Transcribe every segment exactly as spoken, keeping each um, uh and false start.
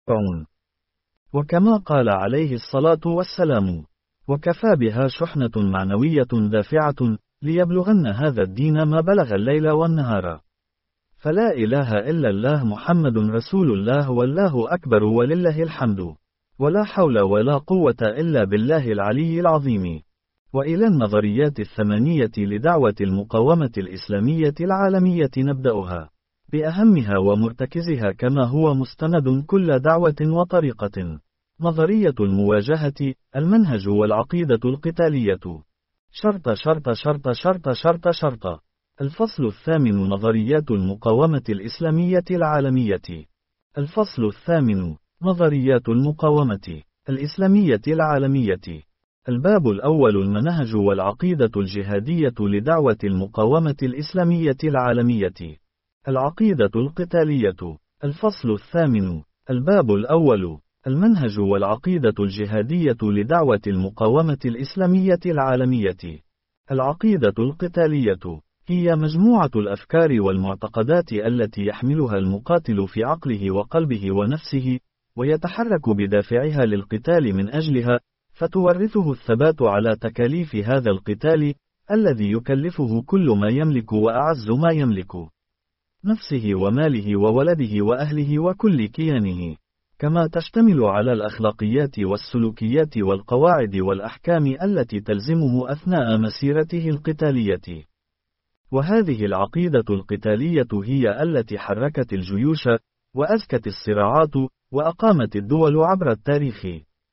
ينفعون. وكما قال عليه الصلاة والسلام: وكفى بها شحنة معنوية دافعة ليبلغن هذا الدين ما بلغ الليل والنهار. فلا إله إلا الله محمد رسول الله والله أكبر ولله الحمد، ولا حول ولا قوة إلا بالله العلي العظيم. وإلى النظريات الثمانية لدعوة المقاومة الإسلامية العالمية نبدأها بأهمها ومرتكزها كما هو مستند كل دعوة وطريقة. نظرية المواجهة، المنهج والعقيدة القتالية. شرط شرط شرط شرط شرط شرط. الفصل الثامن: نظريات المقاومة الإسلامية العالمية. الفصل الثامن: نظريات المقاومة الإسلامية العالمية. الباب الأول: المنهج والعقيدة الجهادية لدعوة المقاومة الإسلامية العالمية. العقيدة القتالية. الفصل الثامن. الباب الأول: المنهج والعقيدة الجهادية لدعوة المقاومة الإسلامية العالمية. العقيدة القتالية هي مجموعة الأفكار والمعتقدات التي يحملها المقاتل في عقله وقلبه ونفسه، ويتحرك بدافعها للقتال من أجلها، فتورثه الثبات على تكاليف هذا القتال الذي يكلفه كل ما يملك وأعز ما يملك، نفسه وماله وولده وأهله وكل كيانه، كما تشتمل على الأخلاقيات والسلوكيات والقواعد والأحكام التي تلزمه أثناء مسيرته القتالية. وهذه العقيدة القتالية هي التي حركت الجيوش، وأزكت الصراعات، وأقامت الدول عبر التاريخ.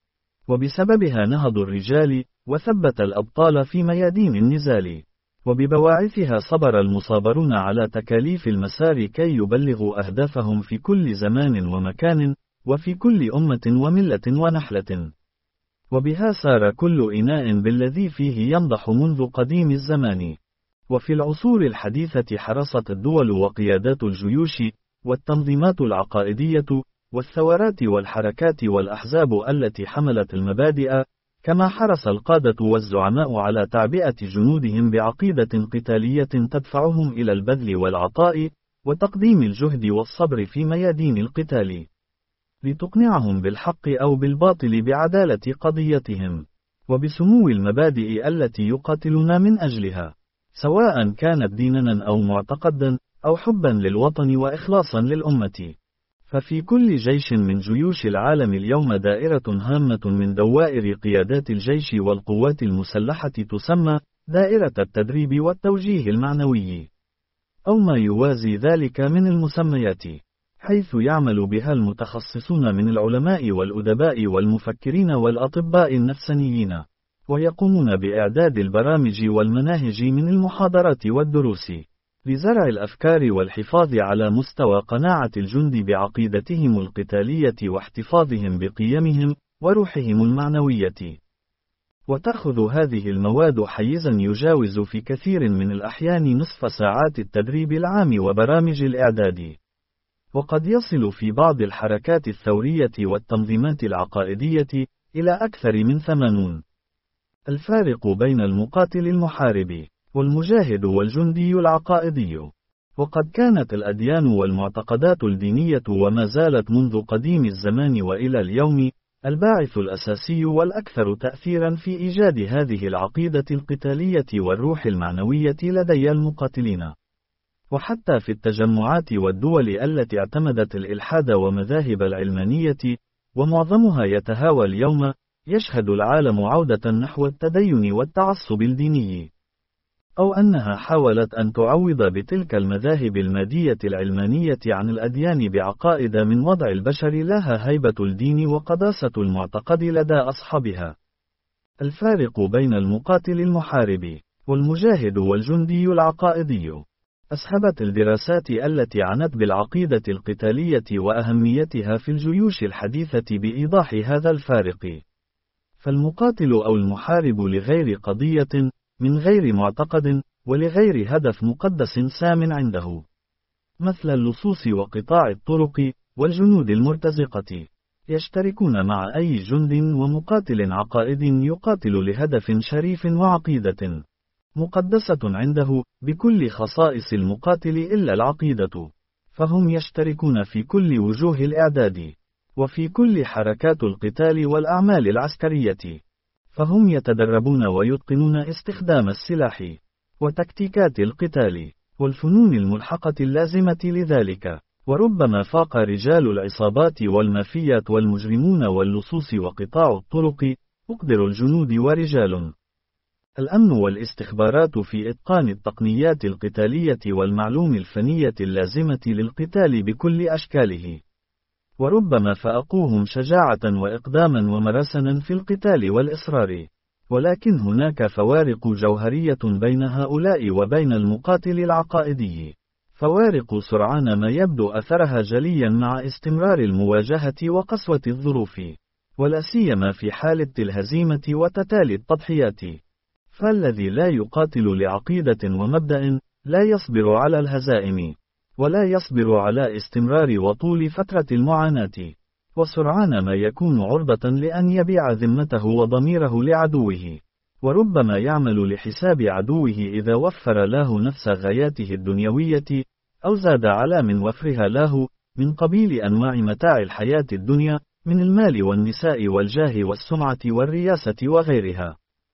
وبسببها نهض الرجال، وثبت الأبطال في ميادين النزال. وببواعثها صبر المصابرون على تكاليف المسار كي يبلغوا أهدافهم في كل زمان ومكان، وفي كل أمة وملة ونحلة. وبها سار كل إناء بالذي فيه ينضح منذ قديم الزمان. وفي العصور الحديثة حرصت الدول وقيادات الجيوش، والتنظيمات العقائدية، والثورات والحركات والأحزاب التي حملت المبادئ، كما حرص القادة والزعماء على تعبئة جنودهم بعقيدة قتالية تدفعهم إلى البذل والعطاء، وتقديم الجهد والصبر في ميادين القتال، لتقنعهم بالحق أو بالباطل بعدالة قضيتهم، وبسمو المبادئ التي يقاتلون من أجلها، سواء كانت ديناً أو معتقداً، أو حباً للوطن وإخلاصاً للأمة. ففي كل جيش من جيوش العالم اليوم دائرة هامة من دوائر قيادات الجيش والقوات المسلحة تسمى دائرة التدريب والتوجيه المعنوي، أو ما يوازي ذلك من المسميات، حيث يعمل بها المتخصصون من العلماء والأدباء والمفكرين والأطباء النفسانيين، ويقومون بإعداد البرامج والمناهج من المحاضرات والدروس، لزرع الأفكار والحفاظ على مستوى قناعة الجند بعقيدتهم القتالية واحتفاظهم بقيمهم وروحهم المعنوية. وتأخذ هذه المواد حيزا يجاوز في كثير من الأحيان نصف ساعات التدريب العام وبرامج الإعداد، وقد يصل في بعض الحركات الثورية والتنظيمات العقائدية إلى أكثر من ثمانون. الفارق بين المقاتل المحارب والمجاهد والجندي العقائدي. وقد كانت الأديان والمعتقدات الدينية وما زالت منذ قديم الزمان وإلى اليوم الباعث الأساسي والأكثر تأثيرا في إيجاد هذه العقيدة القتالية والروح المعنوية لدي المقاتلين. وحتى في التجمعات والدول التي اعتمدت الإلحاد ومذاهب العلمانية، ومعظمها يتهاوى اليوم، يشهد العالم عودة نحو التدين والتعصب الديني، أو أنها حاولت أن تعوض بتلك المذاهب المادية العلمانية عن الأديان بعقائد من وضع البشر لها هيبة الدين وقداسة المعتقد لدى أصحابها. الفارق بين المقاتل المحارب والمجاهد والجندي العقائدي. أسهبت الدراسات التي عنت بالعقيدة القتالية وأهميتها في الجيوش الحديثة بإيضاح هذا الفارق. فالمقاتل أو المحارب لغير قضية، من غير معتقد، ولغير هدف مقدس سام عنده، مثل اللصوص وقطاع الطرق والجنود المرتزقة، يشتركون مع أي جند ومقاتل عقائد يقاتل لهدف شريف وعقيدة مقدسة عنده، بكل خصائص المقاتل إلا العقيدة، فهم يشتركون في كل وجوه الإعداد. وفي كل حركات القتال والأعمال العسكرية. فهم يتدربون ويتقنون استخدام السلاح، وتكتيكات القتال، والفنون الملحقة اللازمة لذلك. وربما فاق رجال العصابات والمافيات والمجرمون واللصوص وقطاع الطرق أقدر الجنود ورجال الأمن والاستخبارات في إتقان التقنيات القتالية والمعلوم الفنية اللازمة للقتال بكل أشكاله. وربما فأقوهم شجاعة وإقداما ومرسنا في القتال والإصرار. ولكن هناك فوارق جوهرية بين هؤلاء وبين المقاتل العقائدي، فوارق سرعان ما يبدو أثرها جليا مع استمرار المواجهة وقسوة الظروف، ولا سيما في حالة الهزيمة وتتالي التضحيات. فالذي لا يقاتل لعقيدة ومبدأ لا يصبر على الهزائم، ولا يصبر على استمرار وطول فترة المعاناة، وسرعان ما يكون عرضة لأن يبيع ذمته وضميره لعدوه، وربما يعمل لحساب عدوه إذا وفر له نفس غاياته الدنيوية، أو زاد على من وفرها له، من قبيل أنواع متاع الحياة الدنيا، من المال والنساء والجاه والسمعة والرياسة وغيرها.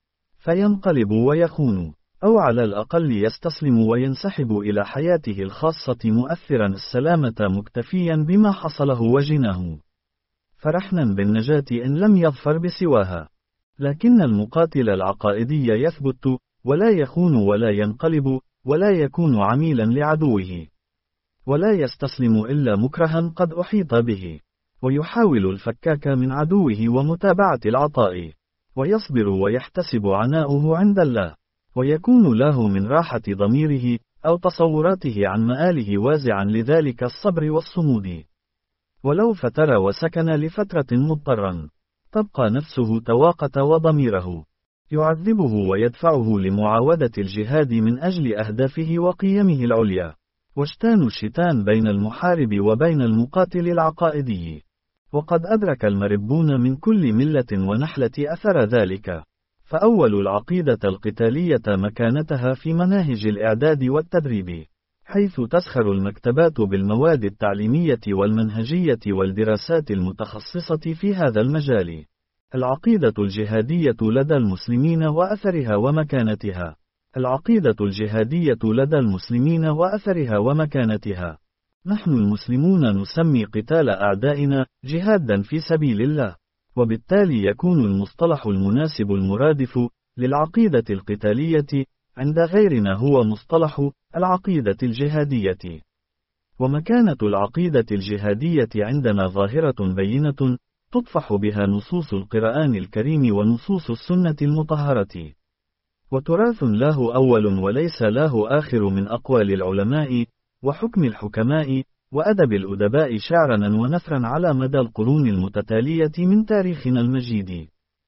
فينقلب ويخون، أو على الأقل يستسلم وينسحب إلى حياته الخاصة مؤثرا السلامة مكتفيا بما حصله وجناه، فرحنا بالنجاة إن لم يظفر بسواها. لكن المقاتل العقائدي يثبت، ولا يخون ولا ينقلب، ولا يكون عميلا لعدوه، ولا يستسلم إلا مكرها قد أحيط به، ويحاول الفكاك من عدوه ومتابعة العطاء، ويصبر ويحتسب عناؤه عند الله، ويكون له من راحة ضميره أو تصوراته عن مآله وازعا لذلك الصبر والصمود. ولو فتر وسكن لفترة مضطرا، تبقى نفسه تواقت وضميره يعذبه ويدفعه لمعاودة الجهاد من أجل أهدافه وقيمه العليا. واشتان الشتان بين المحارب وبين المقاتل العقائدي، وقد أدرك المربون من كل ملة ونحلة أثر ذلك. فأول العقيدة القتالية مكانتها في مناهج الإعداد والتدريب، حيث تسخر المكتبات بالمواد التعليمية والمنهجية والدراسات المتخصصة في هذا المجال. العقيدة الجهادية لدى المسلمين وأثرها ومكانتها. العقيدة الجهادية لدى المسلمين وأثرها ومكانتها. نحن المسلمون نسمي قتال أعدائنا جهادا في سبيل الله، وبالتالي يكون المصطلح المناسب المرادف للعقيدة القتالية عند غيرنا هو مصطلح العقيدة الجهادية. ومكانة العقيدة الجهادية عندنا ظاهرة بينة تطفح بها نصوص القرآن الكريم ونصوص السنة المطهرة، وتراث له أول وليس له آخر من أقوال العلماء وحكم الحكماء وأدب الأدباء شعرا ونثرا على مدى القرون المتتالية من تاريخنا المجيد.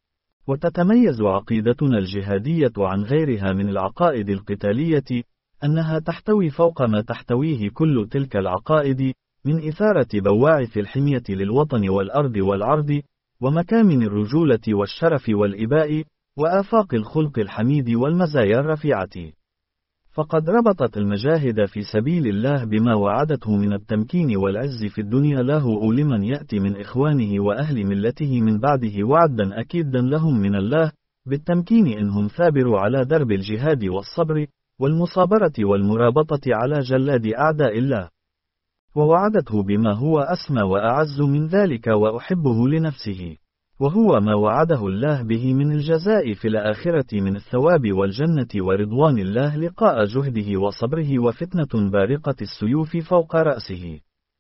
وتتميز عقيدتنا الجهادية عن غيرها من العقائد القتالية أنها تحتوي فوق ما تحتويه كل تلك العقائد من إثارة بواعث الحمية للوطن والأرض والعرض، ومكامن الرجولة والشرف والإباء، وآفاق الخلق الحميد والمزايا الرفيعة. فقد ربطت المجاهد في سبيل الله بما وعدته من التمكين والعز في الدنيا له لمن يأتي من إخوانه وأهل ملته من بعده وعدا أكيدا لهم من الله بالتمكين إنهم ثابروا على درب الجهاد والصبر والمصابرة والمرابطة على جلاد أعداء الله، ووعدته بما هو أسمى وأعز من ذلك وأحبه لنفسه، وهو ما وعده الله به من الجزاء في الآخرة من الثواب والجنة ورضوان الله لقاء جهده وصبره وفتنة بارقة السيوف فوق رأسه،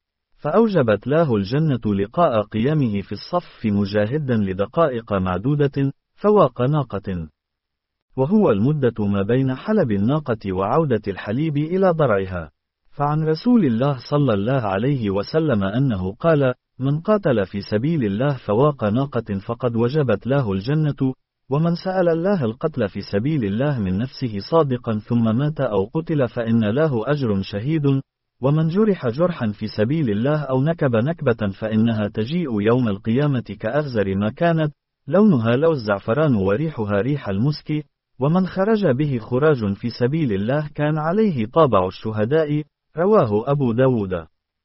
فأوجبت له الجنة لقاء قيامه في الصف مجاهدا لدقائق معدودة فواق ناقة، وهو المدة ما بين حلب الناقة وعودة الحليب إلى ضرعها. فعن رسول الله صلى الله عليه وسلم أنه قال: من قاتل في سبيل الله فواق ناقة فقد وجبت له الجنة، ومن سأل الله القتل في سبيل الله من نفسه صادقا ثم مات أو قتل فإن له أجر شهيد، ومن جرح جرحا في سبيل الله أو نكب نكبة فإنها تجيء يوم القيامة كأغزر ما كانت، لونها لو الزعفران وريحها ريح المسك، ومن خرج به خراج في سبيل الله كان عليه طابع الشهداء. رواه أبو داود.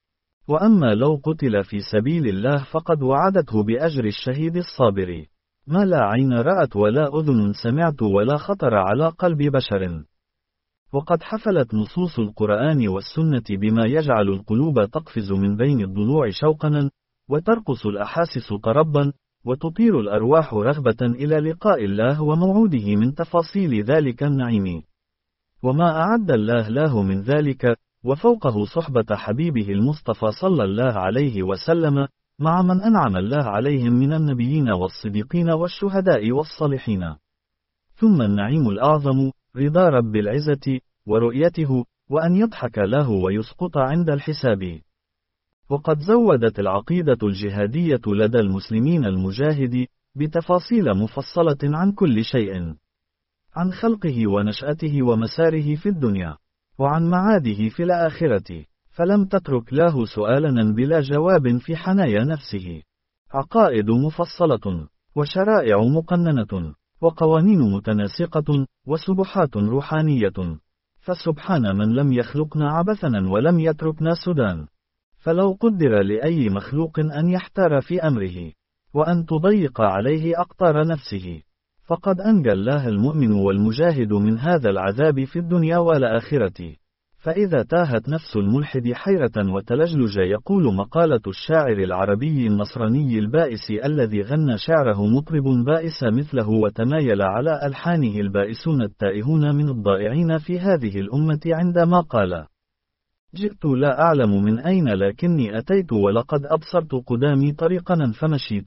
وأما لو قتل في سبيل الله فقد وعدته بأجر الشهيد الصابر، ما لا عين رأت ولا أذن سمعت ولا خطر على قلب بشر. وقد حفلت نصوص القرآن والسنة بما يجعل القلوب تقفز من بين الضلوع شوقا، وترقص الأحاسس طربا، وتطير الأرواح رغبة إلى لقاء الله وموعوده من تفاصيل ذلك النعيم. وما أعد الله له من ذلك، وفوقه صحبة حبيبه المصطفى صلى الله عليه وسلم، مع من أنعم الله عليهم من النبيين والصديقين والشهداء والصالحين. ثم النعيم الأعظم، رضا رب العزة، ورؤيته، وأن يضحك له ويسقط عند الحساب. وقد زودت العقيدة الجهادية لدى المسلمين المجاهد بتفاصيل مفصلة عن كل شيء، عن خلقه ونشأته ومساره في الدنيا، وعن معاده في الآخرة، فلم تترك له سؤالا بلا جواب في حنايا نفسه. عقائد مفصلة، وشرائع مقننة، وقوانين متناسقة، وسبحات روحانية. فسبحان من لم يخلقنا عبثا ولم يتركنا سدى. فلو قدر لأي مخلوق أن يحتار في أمره، وأن تضيق عليه أقطار نفسه، فقد أنجى الله المؤمن والمجاهد من هذا العذاب في الدنيا والآخرة. فإذا تاهت نفس الملحد حيرة وتلجلج يقول مقالة الشاعر العربي النصراني البائس الذي غنى شعره مطرب بائس مثله وتمايل على ألحانه البائسون التائهون من الضائعين في هذه الأمة عندما قال: جئت لا أعلم من أين لكني أتيت ولقد أبصرت قدامي طريقا فمشيت.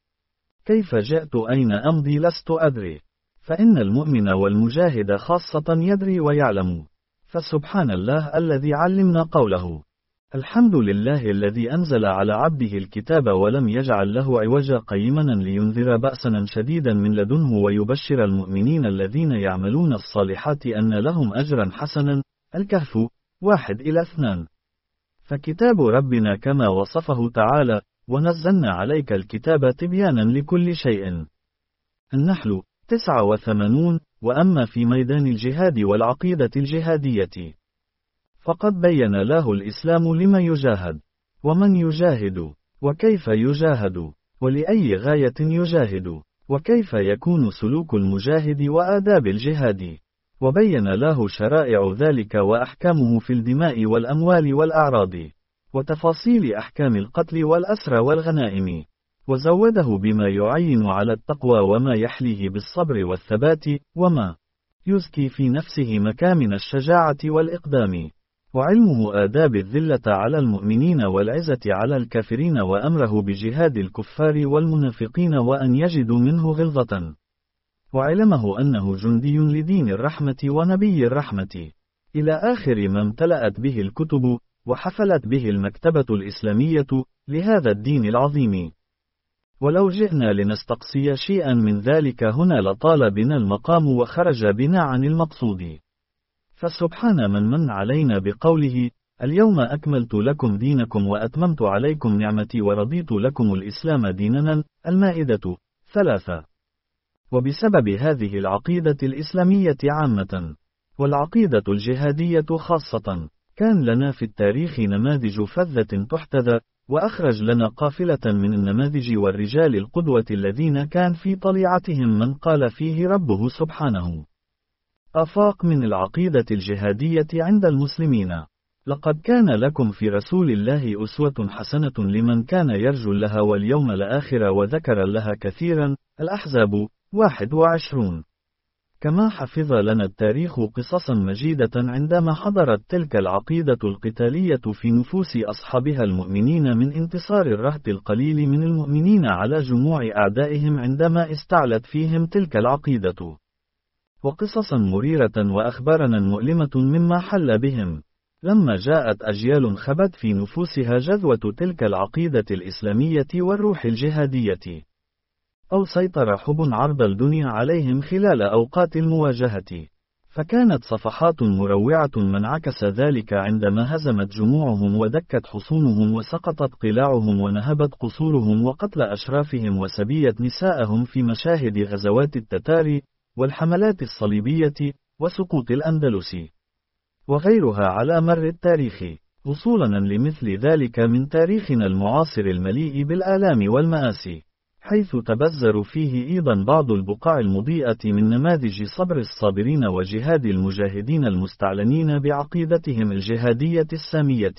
كيف جئت أين أمضي لست أدري. فإن المؤمن والمجاهد خاصة يدري ويعلم. فسبحان الله الذي علمنا قوله: الحمد لله الذي أنزل على عبده الكتاب ولم يجعل له عوجا قيما لينذر بأسا شديدا من لدنه ويبشر المؤمنين الذين يعملون الصالحات أن لهم أجرا حسنا. الكهف واحد إلى اثنان. فكتاب ربنا كما وصفه تعالى: ونزلنا عليك الكتاب تبيانا لكل شيء. النحل تسعة وثمانون. وأما في ميدان الجهاد والعقيدة الجهادية، فقد بين له الإسلام لما يجاهد، ومن يجاهد، وكيف يجاهد، ولأي غاية يجاهد، وكيف يكون سلوك المجاهد وآداب الجهاد، وبين له شرائع ذلك وأحكامه في الدماء والأموال والأعراض، وتفاصيل أحكام القتل والأسرى والغنائم، وزوده بما يعين على التقوى وما يحليه بالصبر والثبات، وما يزكي في نفسه مكامن الشجاعة والإقدام، وعلمه آداب الذلة على المؤمنين والعزة على الكافرين، وأمره بجهاد الكفار والمنافقين وأن يجدوا منه غلظة، وعلمه أنه جندي لدين الرحمة ونبي الرحمة، إلى آخر ما امتلأت به الكتب وحفلت به المكتبة الإسلامية لهذا الدين العظيم. ولو جئنا لنستقصي شيئا من ذلك هنا لطال بنا المقام وخرج بنا عن المقصود. فسبحان من من علينا بقوله: اليوم أكملت لكم دينكم وأتممت عليكم نعمتي ورضيت لكم الإسلام ديننا. المائدة ثلاثة. وبسبب هذه العقيدة الإسلامية عامة، والعقيدة الجهادية خاصة، كان لنا في التاريخ نماذج فذة تحتذى، وأخرج لنا قافلة من النماذج والرجال القدوة الذين كان في طليعتهم من قال فيه ربه سبحانه: أفاق من العقيدة الجهادية عند المسلمين. لقد كان لكم في رسول الله أسوة حسنة لمن كان يرجو الله واليوم الآخر وذكر الله كثيرا. الأحزاب واحد وعشرون. كما حفظ لنا التاريخ قصصا مجيدة عندما حضرت تلك العقيدة القتالية في نفوس أصحابها المؤمنين من انتصار الرهط القليل من المؤمنين على جموع أعدائهم عندما استعلت فيهم تلك العقيدة، وقصصا مريرة وأخبارا مؤلمة مما حل بهم لما جاءت أجيال خبت في نفوسها جذوة تلك العقيدة الإسلامية والروح الجهادية، أو سيطر حب عرض الدنيا عليهم خلال أوقات المواجهة، فكانت صفحات مروعة من عكس ذلك عندما هزمت جموعهم ودكت حصونهم وسقطت قلاعهم ونهبت قصورهم وقتل أشرافهم وسبيت نساءهم في مشاهد غزوات التتار والحملات الصليبية وسقوط الأندلس وغيرها على مر التاريخ. وصولا لمثل ذلك من تاريخنا المعاصر المليء بالآلام والمآسي، حيث تبذر فيه أيضا بعض البقاع المضيئة من نماذج صبر الصابرين وجهاد المجاهدين المستعلنين بعقيدتهم الجهادية السامية.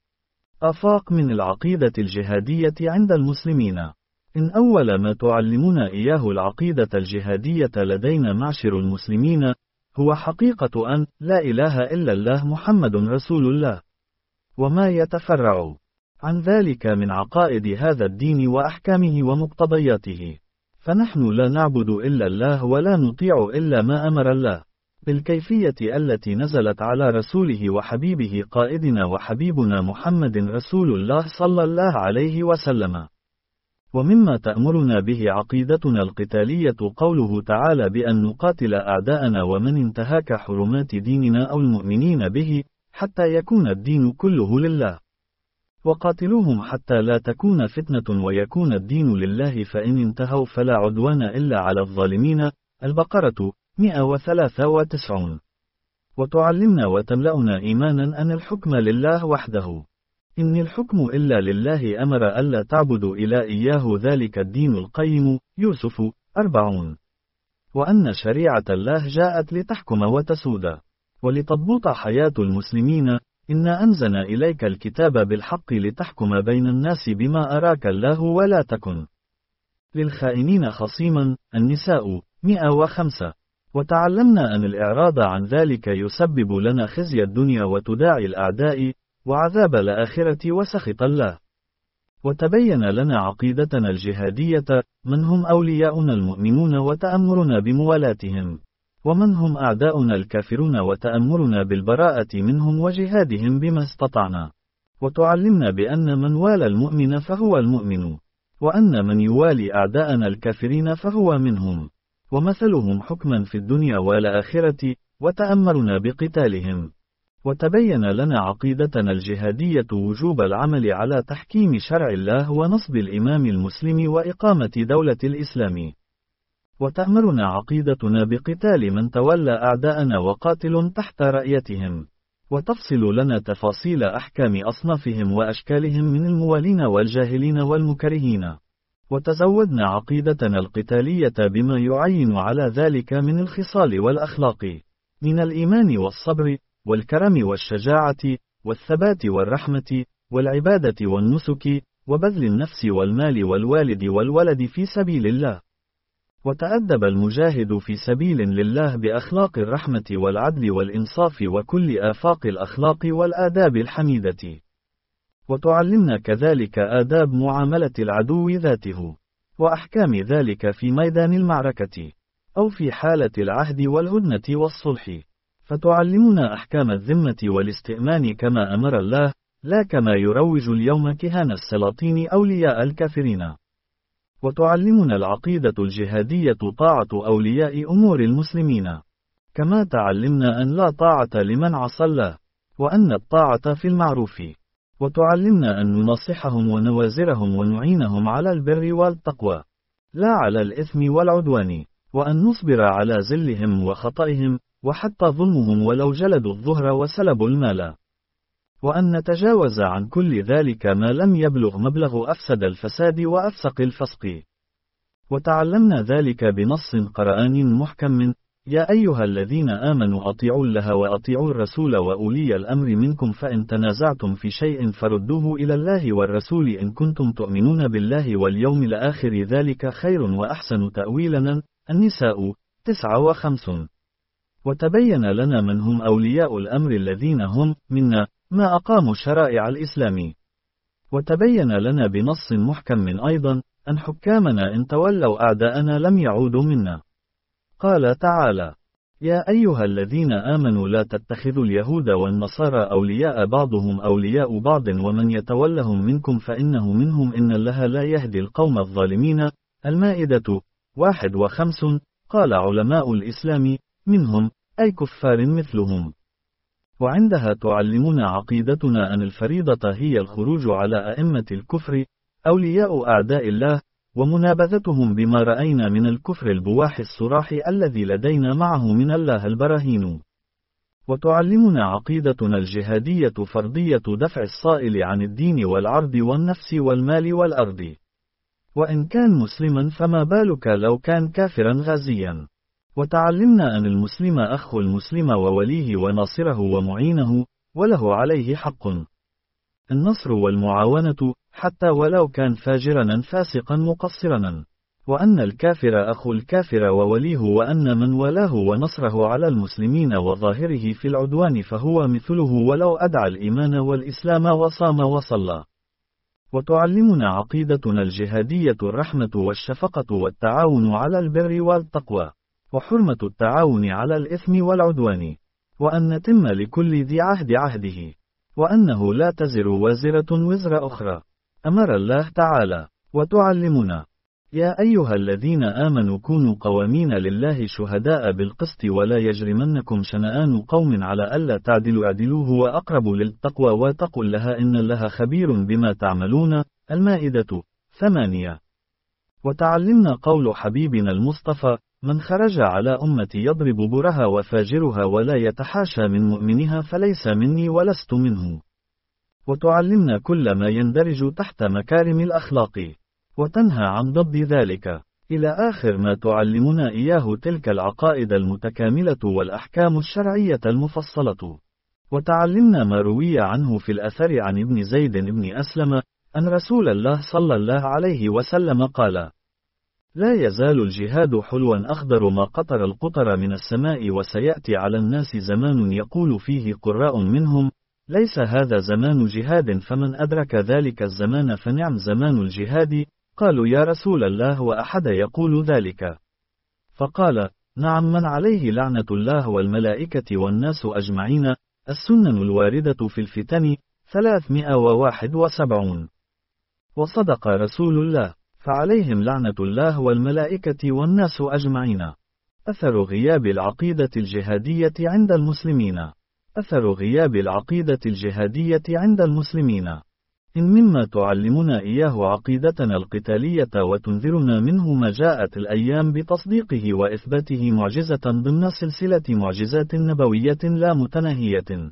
آفاق من العقيدة الجهادية عند المسلمين. إن أول ما تعلمنا إياه العقيدة الجهادية لدينا معشر المسلمين هو حقيقة أن لا إله إلا الله محمد رسول الله، وما يتفرع عن ذلك من عقائد هذا الدين وأحكامه ومقتضياته. فنحن لا نعبد إلا الله ولا نطيع إلا ما أمر الله، بالكيفية التي نزلت على رسوله وحبيبه قائدنا وحبيبنا محمد رسول الله صلى الله عليه وسلم. ومما تأمرنا به عقيدتنا القتالية قوله تعالى بأن نقاتل أعداءنا ومن انتهاك حرمات ديننا أو المؤمنين به حتى يكون الدين كله لله، وقاتلوهم حتى لا تكون فتنة ويكون الدين لله فإن انتهوا فلا عدوان إلا على الظالمين. البقرة مئة وثلاثة وتسعين. وتعلمنا وتملأنا إيمانا أن الحكم لله وحده، إن الحكم إلا لله أمر ألا تعبدوا إلا إياه ذلك الدين القيم. يوسف أربعون. وأن شريعة الله جاءت لتحكم وتسود ولتضبط حياة المسلمين. إنا أنزلنا إليك الكتاب بالحق لتحكم بين الناس بما أراك الله ولا تكن للخائنين خصيما. النساء مئة وخمسة. وتعلمنا أن الإعراض عن ذلك يسبب لنا خزي الدنيا وتداعي الأعداء وعذاب الآخرة وسخط الله. وتبين لنا عقيدتنا الجهادية، من هم أولياؤنا المؤمنون وتأمرنا بموالاتهم، ومن هم أعداؤنا الكافرون وتأمرنا بالبراءة منهم وجهادهم بما استطعنا. وتعلمنا بأن من والى المؤمن فهو المؤمن، وأن من يوالي أعداءنا الكافرين فهو منهم، ومثلهم حكما في الدنيا والآخرة، وتأمرنا بقتالهم. وتبين لنا عقيدتنا الجهادية وجوب العمل على تحكيم شرع الله ونصب الإمام المسلم وإقامة دولة الإسلام. وتأمرنا عقيدتنا بقتال من تولى أعداءنا وقاتل تحت رأيتهم، وتفصل لنا تفاصيل أحكام أصنافهم وأشكالهم من الموالين والجاهلين والمكرهين. وتزودنا عقيدتنا القتالية بما يعين على ذلك من الخصال والأخلاق، من الإيمان والصبر والكرم والشجاعة والثبات والرحمة والعبادة والنسك وبذل النفس والمال والوالد والولد في سبيل الله. وتأدب المجاهد في سبيل لله بأخلاق الرحمة والعدل والإنصاف وكل آفاق الأخلاق والآداب الحميدة. وتعلمنا كذلك آداب معاملة العدو ذاته، وأحكام ذلك في ميدان المعركة، أو في حالة العهد والهدنة والصلح. فتعلمنا أحكام الذمة والاستئمان كما أمر الله، لا كما يروج اليوم كهان السلاطين أولياء الكافرين. وتعلمنا العقيدة الجهادية طاعة أولياء أمور المسلمين، كما تعلمنا أن لا طاعة لمن عصى الله، وأن الطاعة في المعروف. وتعلمنا أن ننصحهم ونوازرهم ونعينهم على البر والتقوى، لا على الإثم والعدوان، وأن نصبر على زلهم وخطئهم وحتى ظلمهم ولو جلدوا الظهر وسلبوا المال، وأن نتجاوز عن كل ذلك ما لم يبلغ مبلغ أفسد الفساد وأفسق الفسق. وتعلمنا ذلك بنص قرآني محكم: يا أيها الذين آمنوا أطيعوا الله وأطيعوا الرسول وأولي الأمر منكم فإن تنازعتم في شيء فردوه إلى الله والرسول إن كنتم تؤمنون بالله واليوم الآخر ذلك خير وأحسن تأويلا. النساء تسعة وخمسون. وتبين لنا من هم أولياء الأمر الذين هم منا ما أقاموا شرائع الإسلام. وتبين لنا بنص محكم أيضا أن حكامنا إن تولوا أعداءنا لم يعودوا منا. قال تعالى: يا أيها الذين آمنوا لا تتخذوا اليهود والنصارى أولياء بعضهم أولياء بعض ومن يتولهم منكم فإنه منهم إن الله لا يهدي القوم الظالمين. المائدة واحد وخمسون. قال علماء الإسلام: منهم أي كفار مثلهم. وعندها تعلمنا عقيدتنا أن الفريضة هي الخروج على أئمة الكفر أولياء أعداء الله، ومنابذتهم بما رأينا من الكفر البواح الصراح الذي لدينا معه من الله البراهين. وتعلمنا عقيدتنا الجهادية فرضية دفع الصائل عن الدين والعرض والنفس والمال والأرض. وإن كان مسلما فما بالك لو كان كافرا غازيا. وتعلمنا أن المسلم أخو المسلم ووليه وناصره ومعينه، وله عليه حق النصر والمعاونة، حتى ولو كان فاجرا فاسقا مقصرا. وأن الكافر أخو الكافر ووليه، وأن من ولاه ونصره على المسلمين وظاهره في العدوان فهو مثله ولو أدعى الإيمان والإسلام وصام وصلى. وتعلمنا عقيدتنا الجهادية الرحمة والشفقة والتعاون على البر والتقوى، وحرمة التعاون على الإثم والعدوان، وأن نتم لكل ذي عهد عهده، وأنه لا تزر وازرة وزر أخرى. أمر الله تعالى. وتعلمنا: يا أيها الذين آمنوا كونوا قوامين لله شهداء بالقسط ولا يجرمنكم شنآن قوم على ألا تعدلوا اعدلوا هو أقرب للتقوى واتقوا الله إن الله خبير بما تعملون. المائدة ثمانية. وتعلمنا قول حبيبنا المصطفى: من خرج على أمتي يضرب برها وفاجرها ولا يتحاشى من مؤمنها فليس مني ولست منه. وتعلمنا كل ما يندرج تحت مكارم الأخلاق، وتنهى عن ضد ذلك، إلى آخر ما تعلمنا إياه تلك العقائد المتكاملة والأحكام الشرعية المفصلة. وتعلمنا ما روي عنه في الأثر عن ابن زيد بن أسلم أن رسول الله صلى الله عليه وسلم قال: لا يزال الجهاد حلوا أخضر ما قطر القطر من السماء، وسيأتي على الناس زمان يقول فيه قراء منهم: ليس هذا زمان جهاد، فمن أدرك ذلك الزمان فنعم زمان الجهاد. قالوا: يا رسول الله وأحد يقول ذلك؟ فقال: نعم، من عليه لعنة الله والملائكة والناس أجمعين. السنن الواردة في الفتن ثلاثمائة وواحد وسبعون. وصدق رسول الله، فعليهم لعنة الله والملائكة والناس أجمعين. أثر غياب العقيدة الجهادية عند المسلمين. أثر غياب العقيدة الجهادية عند المسلمين. إن مما تعلمنا إياه عقيدتنا القتالية وتنذرنا منه ما جاءت الأيام بتصديقه وإثباته معجزة ضمن سلسلة معجزات نبوية لا متناهية.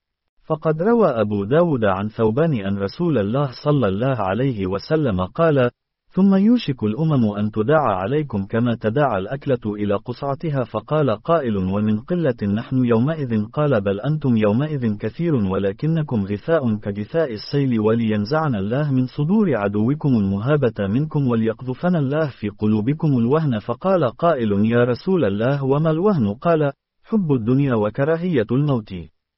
فقد روى أبو داود عن ثوبان أن رسول الله صلى الله عليه وسلم قال: ثم يوشك الأمم أن تداعى عليكم كما تداعى الأكلة إلى قصعتها. فقال قائل: ومن قلة نحن يومئذ؟ قال: بل أنتم يومئذ كثير ولكنكم غثاء كغثاء السيل، ولينزعن الله من صدور عدوكم المهابة منكم وليقذفن الله في قلوبكم الوهن. فقال قائل: يا رسول الله وما الوهن؟ قال: حب الدنيا وكراهية الموت.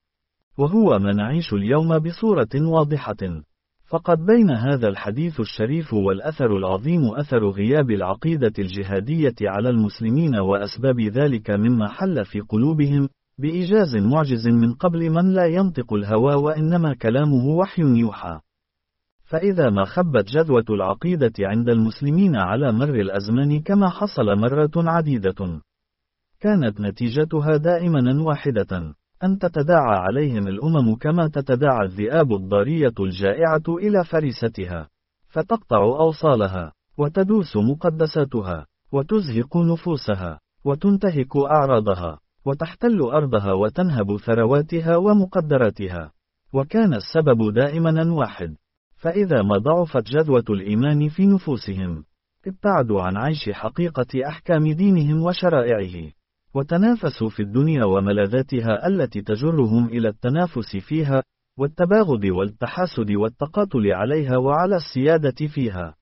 وهو ما نعيش اليوم بصورة واضحة. فقد بين هذا الحديث الشريف والأثر العظيم أثر غياب العقيدة الجهادية على المسلمين وأسباب ذلك مما حل في قلوبهم بإيجاز معجز من قبل من لا ينطق الهوى وإنما كلامه وحي يوحى. فإذا ما خبت جذوة العقيدة عند المسلمين على مر الأزمان كما حصل مرة عديدة، كانت نتيجتها دائما واحدة: أن تتداعى عليهم الأمم كما تتداعى الذئاب الضارية الجائعة إلى فريستها، فتقطع أوصالها، وتدوس مقدساتها، وتزهق نفوسها، وتنتهك أعراضها، وتحتل أرضها، وتنهب ثرواتها ومقدراتها. وكان السبب دائما واحد: فإذا ما ضعفت جذوة الإيمان في نفوسهم، ابتعدوا عن عيش حقيقة أحكام دينهم وشرائعه، وتنافسوا في الدنيا وملاذاتها التي تجرهم إلى التنافس فيها، والتباغض والتحاسد والتقاتل عليها وعلى السيادة فيها،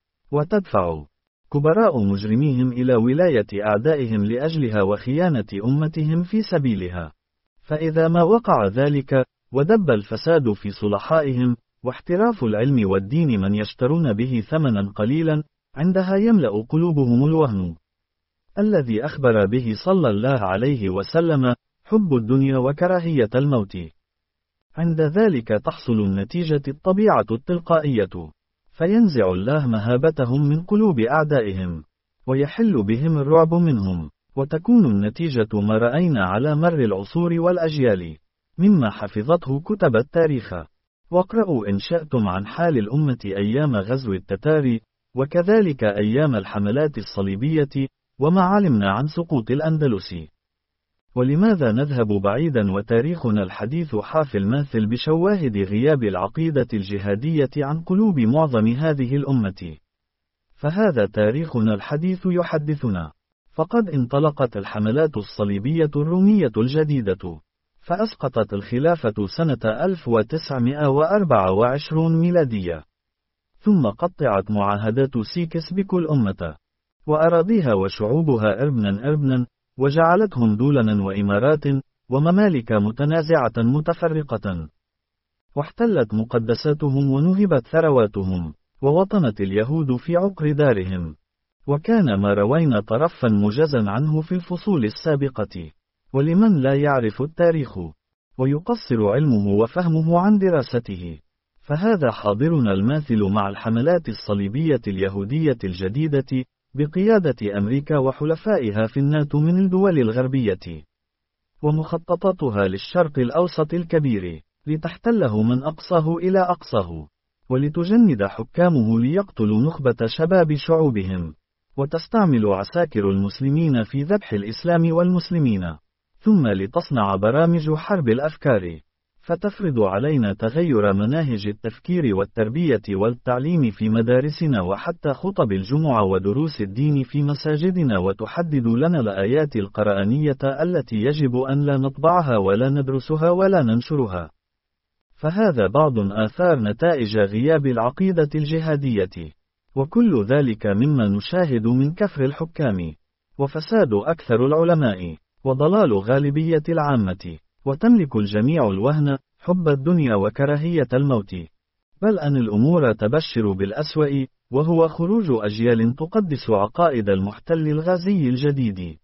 وتدفع كبراء مجرميهم إلى ولاية أعدائهم لأجلها وخيانة أمتهم في سبيلها. فإذا ما وقع ذلك، ودب الفساد في صلحائهم، واحتراف العلم والدين من يشترون به ثمنا قليلا، عندها يملأ قلوبهم الوهن الذي أخبر به صلى الله عليه وسلم: حب الدنيا وكراهية الموت. عند ذلك تحصل النتيجة الطبيعة التلقائية، فينزع الله مهابتهم من قلوب أعدائهم، ويحل بهم الرعب منهم، وتكون النتيجة ما رأينا على مر العصور والأجيال مما حفظته كتب التاريخ. واقرأوا إن شئتم عن حال الأمة أيام غزو التتار، وكذلك أيام الحملات الصليبية، وما علمنا عن سقوط الأندلس. ولماذا نذهب بعيدا وتاريخنا الحديث حافل الماثل بشواهد غياب العقيدة الجهادية عن قلوب معظم هذه الأمة؟ فهذا تاريخنا الحديث يحدثنا. فقد انطلقت الحملات الصليبية الرومية الجديدة، فأسقطت الخلافة سنة ألف وتسعمائة وأربعة وعشرين ميلادية، ثم قطعت معاهدات سيكس بكل أمة وأراضيها وشعوبها إربنا إربنا، وجعلتهم دولا وإمارات وممالك متنازعة متفرقة، واحتلت مقدساتهم ونهبت ثرواتهم، ووطنت اليهود في عقر دارهم. وكان ما روينا طرفا مجازا عنه في الفصول السابقة. ولمن لا يعرف التاريخ ويقصر علمه وفهمه عن دراسته، فهذا حاضرنا الماثل مع الحملات الصليبية اليهودية الجديدة بقيادة أمريكا وحلفائها في الناتو من الدول الغربية، ومخططاتها للشرق الأوسط الكبير لتحتله من أقصاه إلى أقصاه، ولتجند حكامه ليقتلوا نخبة شباب شعوبهم، وتستعمل عساكر المسلمين في ذبح الإسلام والمسلمين، ثم لتصنع برامج حرب الأفكار، فتفرض علينا تغير مناهج التفكير والتربية والتعليم في مدارسنا وحتى خطب الجمعة ودروس الدين في مساجدنا، وتحدد لنا الآيات القرآنية التي يجب أن لا نطبعها ولا ندرسها ولا ننشرها. فهذا بعض آثار نتائج غياب العقيدة الجهادية، وكل ذلك مما نشاهد من كفر الحكام، وفساد أكثر العلماء، وضلال غالبية العامة، وتملك الجميع الوهن، حب الدنيا وكراهية الموت. بل أن الأمور تبشر بالأسوأ، وهو خروج أجيال تقدس عقائد المحتل الغازي الجديد،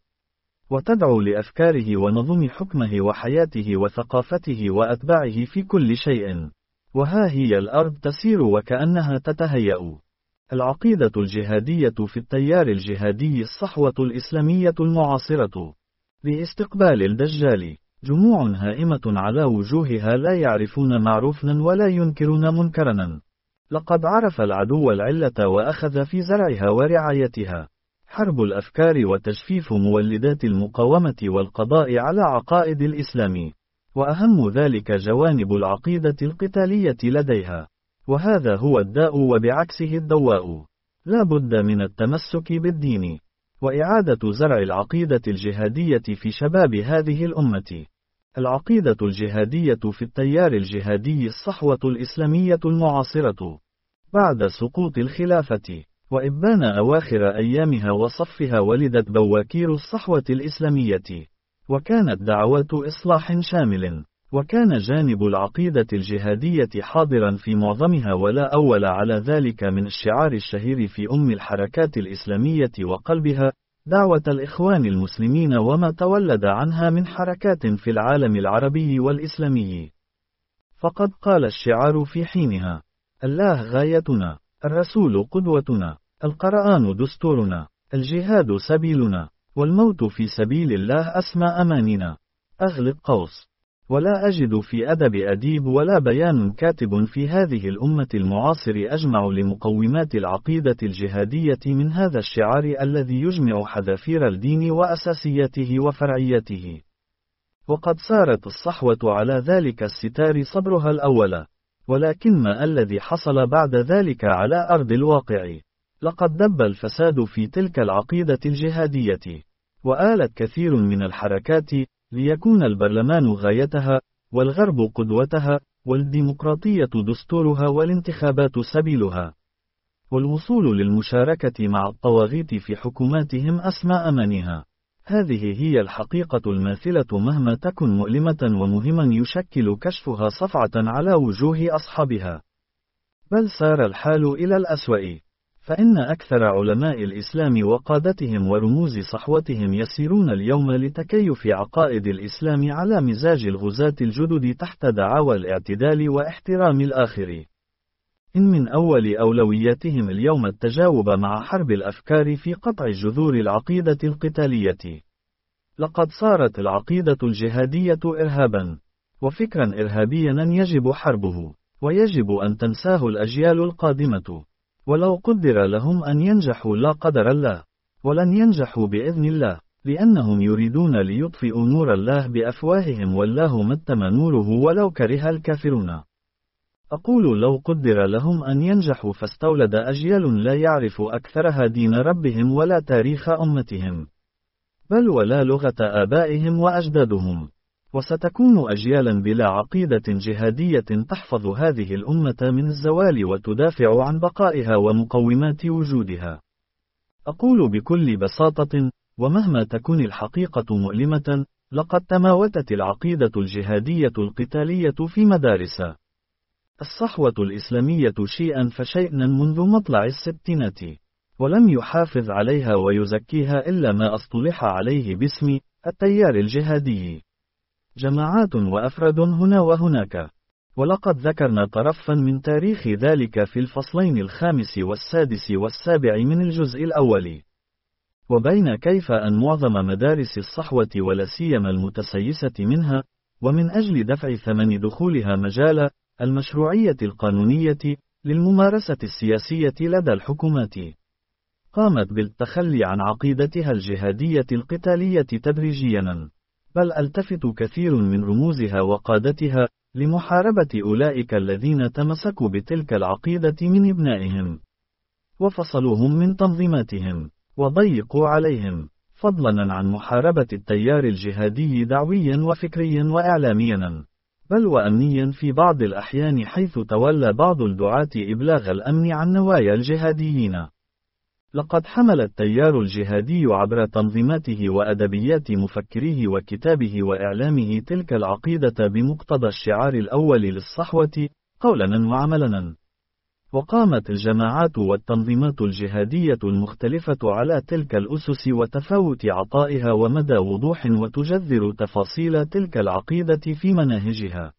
وتدعو لأفكاره ونظم حكمه وحياته وثقافته وأتباعه في كل شيء. وها هي الأرض تسير وكأنها تتهيأ. العقيدة الجهادية في التيار الجهادي الصحوة الإسلامية المعاصرة لاستقبال الدجال، جموع هائمة على وجوهها لا يعرفون معروفا ولا ينكرون منكرا. لقد عرف العدو العلة وأخذ في زرعها ورعايتها. حرب الأفكار وتجفيف مولدات المقاومة والقضاء على عقائد الإسلام، وأهم ذلك جوانب العقيدة القتالية لديها. وهذا هو الداء وبعكسه الدواء. لا بد من التمسك بالدين، وإعادة زرع العقيدة الجهادية في شباب هذه الأمة. العقيدة الجهادية في التيار الجهادي الصحوة الإسلامية المعاصرة بعد سقوط الخلافة وإبان أواخر أيامها وصفها ولدت بواكير الصحوة الإسلامية، وكانت دعوات إصلاح شامل، وكان جانب العقيدة الجهادية حاضرا في معظمها، ولا أول على ذلك من الشعار الشهير في أم الحركات الإسلامية وقلبها، دعوة الإخوان المسلمين وما تولد عنها من حركات في العالم العربي والإسلامي. فقد قال الشعار في حينها: الله غايتنا، الرسول قدوتنا، القرآن دستورنا، الجهاد سبيلنا، والموت في سبيل الله أسمى أماننا. أغلق قوس. ولا أجد في أدب أديب ولا بيان كاتب في هذه الأمة المعاصر أجمع لمقومات العقيدة الجهادية من هذا الشعار الذي يجمع حذافير الدين وأساسياته وفرعياته. وقد سارت الصحوة على ذلك الستار صبرها الأول، ولكن ما الذي حصل بعد ذلك على أرض الواقع؟ لقد دب الفساد في تلك العقيدة الجهادية، وآلت كثير من الحركات ليكون البرلمان غايتها، والغرب قدوتها، والديمقراطية دستورها، والانتخابات سبيلها، والوصول للمشاركة مع الطواغيت في حكوماتهم أسمى أمانها. هذه هي الحقيقة الماثلة مهما تكن مؤلمة، ومهما يشكل كشفها صفعة على وجوه أصحابها. بل سار الحال إلى الأسوأ، فإن أكثر علماء الإسلام وقادتهم ورموز صحوتهم يسيرون اليوم لتكيف عقائد الإسلام على مزاج الغزاة الجدد تحت دعاوى الاعتدال واحترام الآخر. إن من أول أولوياتهم اليوم التجاوب مع حرب الأفكار في قطع جذور العقيدة القتالية. لقد صارت العقيدة الجهادية إرهابا، وفكرا إرهابيا يجب حربه، ويجب أن تنساه الأجيال القادمة. ولو قدر لهم أن ينجحوا لا قدر الله، ولن ينجحوا بإذن الله. لأنهم يريدون ليطفئوا نور الله بأفواههم والله متم نوره ولو كره الكافرون. أقول لو قدر لهم أن ينجحوا فاستولد أجيال لا يعرف أكثرها دين ربهم ولا تاريخ أمتهم، بل ولا لغة آبائهم وأجدادهم، وستكون أجيالا بلا عقيدة جهادية تحفظ هذه الأمة من الزوال وتدافع عن بقائها ومقومات وجودها. أقول بكل بساطة، ومهما تكن الحقيقة مؤلمة، لقد تماوتت العقيدة الجهادية القتالية في مدارس الصحوة الإسلامية شيئا فشيئا منذ مطلع الستينات، ولم يحافظ عليها ويزكيها إلا ما أصطلح عليه باسم التيار الجهادي، جماعات وأفراد هنا وهناك. ولقد ذكرنا طرفا من تاريخ ذلك في الفصلين الخامس والسادس والسابع من الجزء الأول، وبين كيف أن معظم مدارس الصحوة ولا سيما المتسيسة منها، ومن أجل دفع ثمن دخولها مجال المشروعية القانونية للممارسة السياسية لدى الحكومات، قامت بالتخلي عن عقيدتها الجهادية القتالية تدريجيا، بل التفت كثير من رموزها وقادتها لمحاربة أولئك الذين تمسكوا بتلك العقيدة من ابنائهم، وفصلوهم من تنظيماتهم، وضيقوا عليهم، فضلا عن محاربة التيار الجهادي دعويا وفكريا وإعلاميا، بل وأمنيا في بعض الأحيان، حيث تولى بعض الدعاة إبلاغ الأمن عن نوايا الجهاديين. لقد حمل التيار الجهادي عبر تنظيماته وأدبيات مفكريه وكتابه وإعلامه تلك العقيدة بمقتضى الشعار الأول للصحوة قولا وعملا، وقامت الجماعات والتنظيمات الجهادية المختلفة على تلك الأسس وتفاوت عطائها ومدى وضوح وتجذر تفاصيل تلك العقيدة في مناهجها.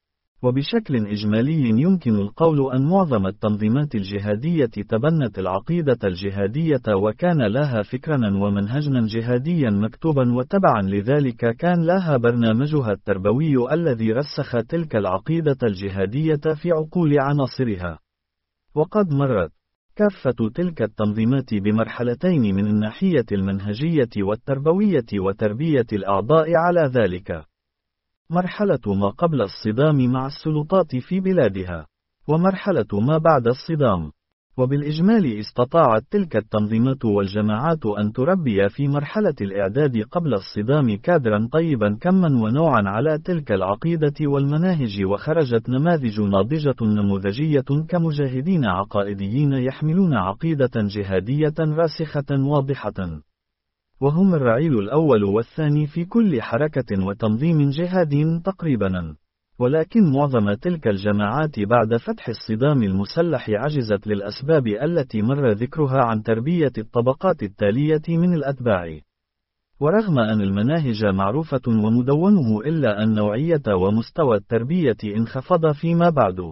وبشكل إجمالي يمكن القول أن معظم التنظيمات الجهادية تبنت العقيدة الجهادية وكان لها فكرا ومنهجا جهاديا مكتوبا، وتبعا لذلك كان لها برنامجها التربوي الذي رسخ تلك العقيدة الجهادية في عقول عناصرها. وقد مرت كافة تلك التنظيمات بمرحلتين من الناحية المنهجية والتربوية وتربية الأعضاء على ذلك: مرحلة ما قبل الصدام مع السلطات في بلادها، ومرحلة ما بعد الصدام. وبالإجمال استطاعت تلك التنظيمات والجماعات أن تربي في مرحلة الإعداد قبل الصدام كادرا طيبا كما ونوعا على تلك العقيدة والمناهج، وخرجت نماذج ناضجة نموذجية كمجاهدين عقائديين يحملون عقيدة جهادية راسخة واضحة، وهم الرعيل الأول والثاني في كل حركة وتنظيم جهادي تقريبا. ولكن معظم تلك الجماعات بعد فتح الصدام المسلح عجزت للأسباب التي مر ذكرها عن تربية الطبقات التالية من الأتباع. ورغم أن المناهج معروفة ومدونه، إلا أن نوعية ومستوى التربية انخفض فيما بعد.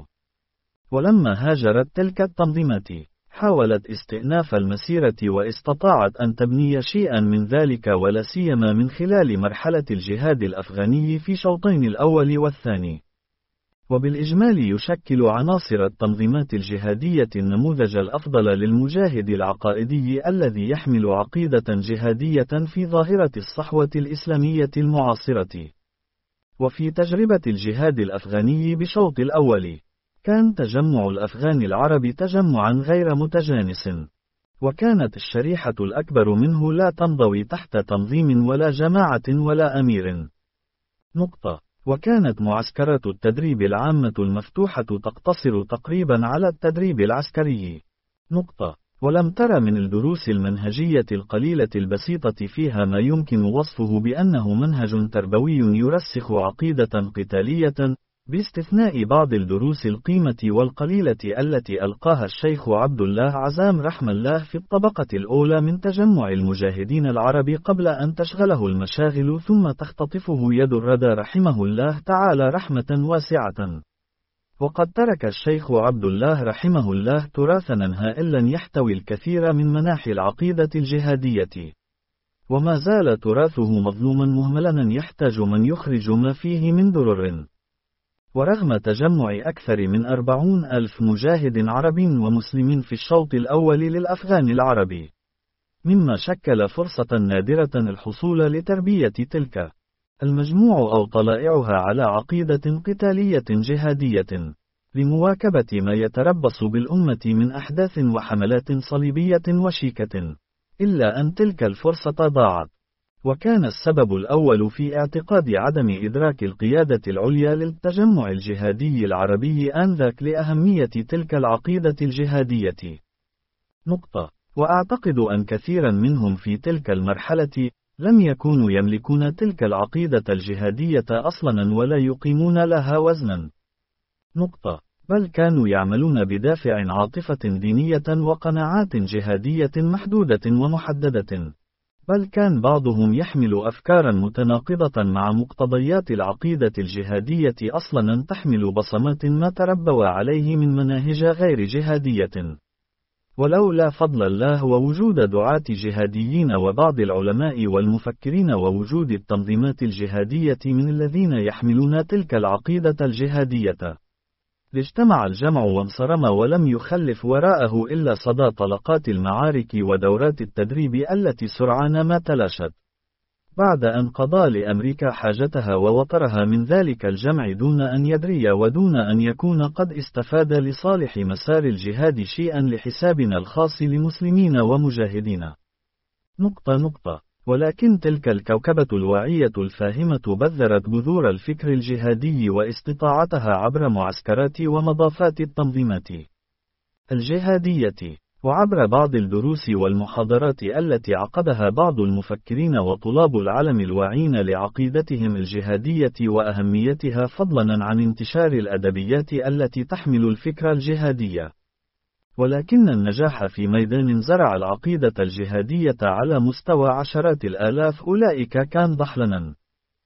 ولما هاجرت تلك التنظيمات حاولت استئناف المسيرة واستطاعت أن تبني شيئا من ذلك، ولا سيما من خلال مرحلة الجهاد الأفغاني في شوطين الأول والثاني. وبالإجمال يشكل عناصر التنظيمات الجهادية النموذج الأفضل للمجاهد العقائدي الذي يحمل عقيدة جهادية في ظاهرة الصحوة الإسلامية المعاصرة. وفي تجربة الجهاد الأفغاني بشوط الأول، كان تجمع الأفغان العرب تجمعا غير متجانس، وكانت الشريحة الأكبر منه لا تنضوي تحت تنظيم ولا جماعة ولا أمير. نقطة. وكانت معسكرات التدريب العامة المفتوحة تقتصر تقريبا على التدريب العسكري. نقطة. ولم تر من الدروس المنهجية القليلة البسيطة فيها ما يمكن وصفه بأنه منهج تربوي يرسخ عقيدة قتالية، باستثناء بعض الدروس القيمة والقليلة التي ألقاها الشيخ عبد الله عزام رحمه الله في الطبقة الأولى من تجمع المجاهدين العرب قبل أن تشغله المشاغل ثم تختطفه يد الردى رحمه الله تعالى رحمة واسعة. وقد ترك الشيخ عبد الله رحمه الله تراثا هائلا يحتوي الكثير من مناحي العقيدة الجهادية، وما زال تراثه مظلوما مهملا يحتاج من يخرج ما فيه من درر. ورغم تجمع أكثر من أربعون ألف مجاهد عربي ومسلم في الشوط الأول للأفغان العربي، مما شكل فرصة نادرة الحصول لتربية تلك المجموع أو طلائعها على عقيدة قتالية جهادية، لمواكبة ما يتربص بالأمة من أحداث وحملات صليبية وشيكة، إلا أن تلك الفرصة ضاعت. وكان السبب الأول في اعتقاد عدم إدراك القيادة العليا للتجمع الجهادي العربي آنذاك لأهمية تلك العقيدة الجهادية. نقطة. وأعتقد أن كثيرا منهم في تلك المرحلة لم يكونوا يملكون تلك العقيدة الجهادية أصلا ولا يقيمون لها وزنا. نقطة. بل كانوا يعملون بدافع عاطفة دينية وقناعات جهادية محدودة ومحددة. بل كان بعضهم يحمل أفكارا متناقضة مع مقتضيات العقيدة الجهادية أصلا تحمل بصمات ما تربوا عليه من مناهج غير جهادية. ولولا فضل الله ووجود دعاة جهاديين وبعض العلماء والمفكرين ووجود التنظيمات الجهادية من الذين يحملون تلك العقيدة الجهادية، لاجتمع الجمع وانصرم ولم يخلف وراءه إلا صدى طلقات المعارك ودورات التدريب التي سرعان ما تلاشت، بعد أن قضى لأمريكا حاجتها ووطرها من ذلك الجمع دون أن يدري ودون أن يكون قد استفاد لصالح مسار الجهاد شيئا لحسابنا الخاص لمسلمين ومجاهدين. نقطة نقطة. ولكن تلك الكوكبة الواعية الفاهمة بذرت بذور الفكر الجهادي واستطاعتها عبر معسكرات ومضافات التنظيمات الجهادية، وعبر بعض الدروس والمحاضرات التي عقدها بعض المفكرين وطلاب العلم الواعين لعقيدتهم الجهادية وأهميتها، فضلا عن انتشار الأدبيات التي تحمل الفكر الجهادي. ولكن النجاح في ميدان زرع العقيدة الجهادية على مستوى عشرات الآلاف أولئك كان ضحلنا،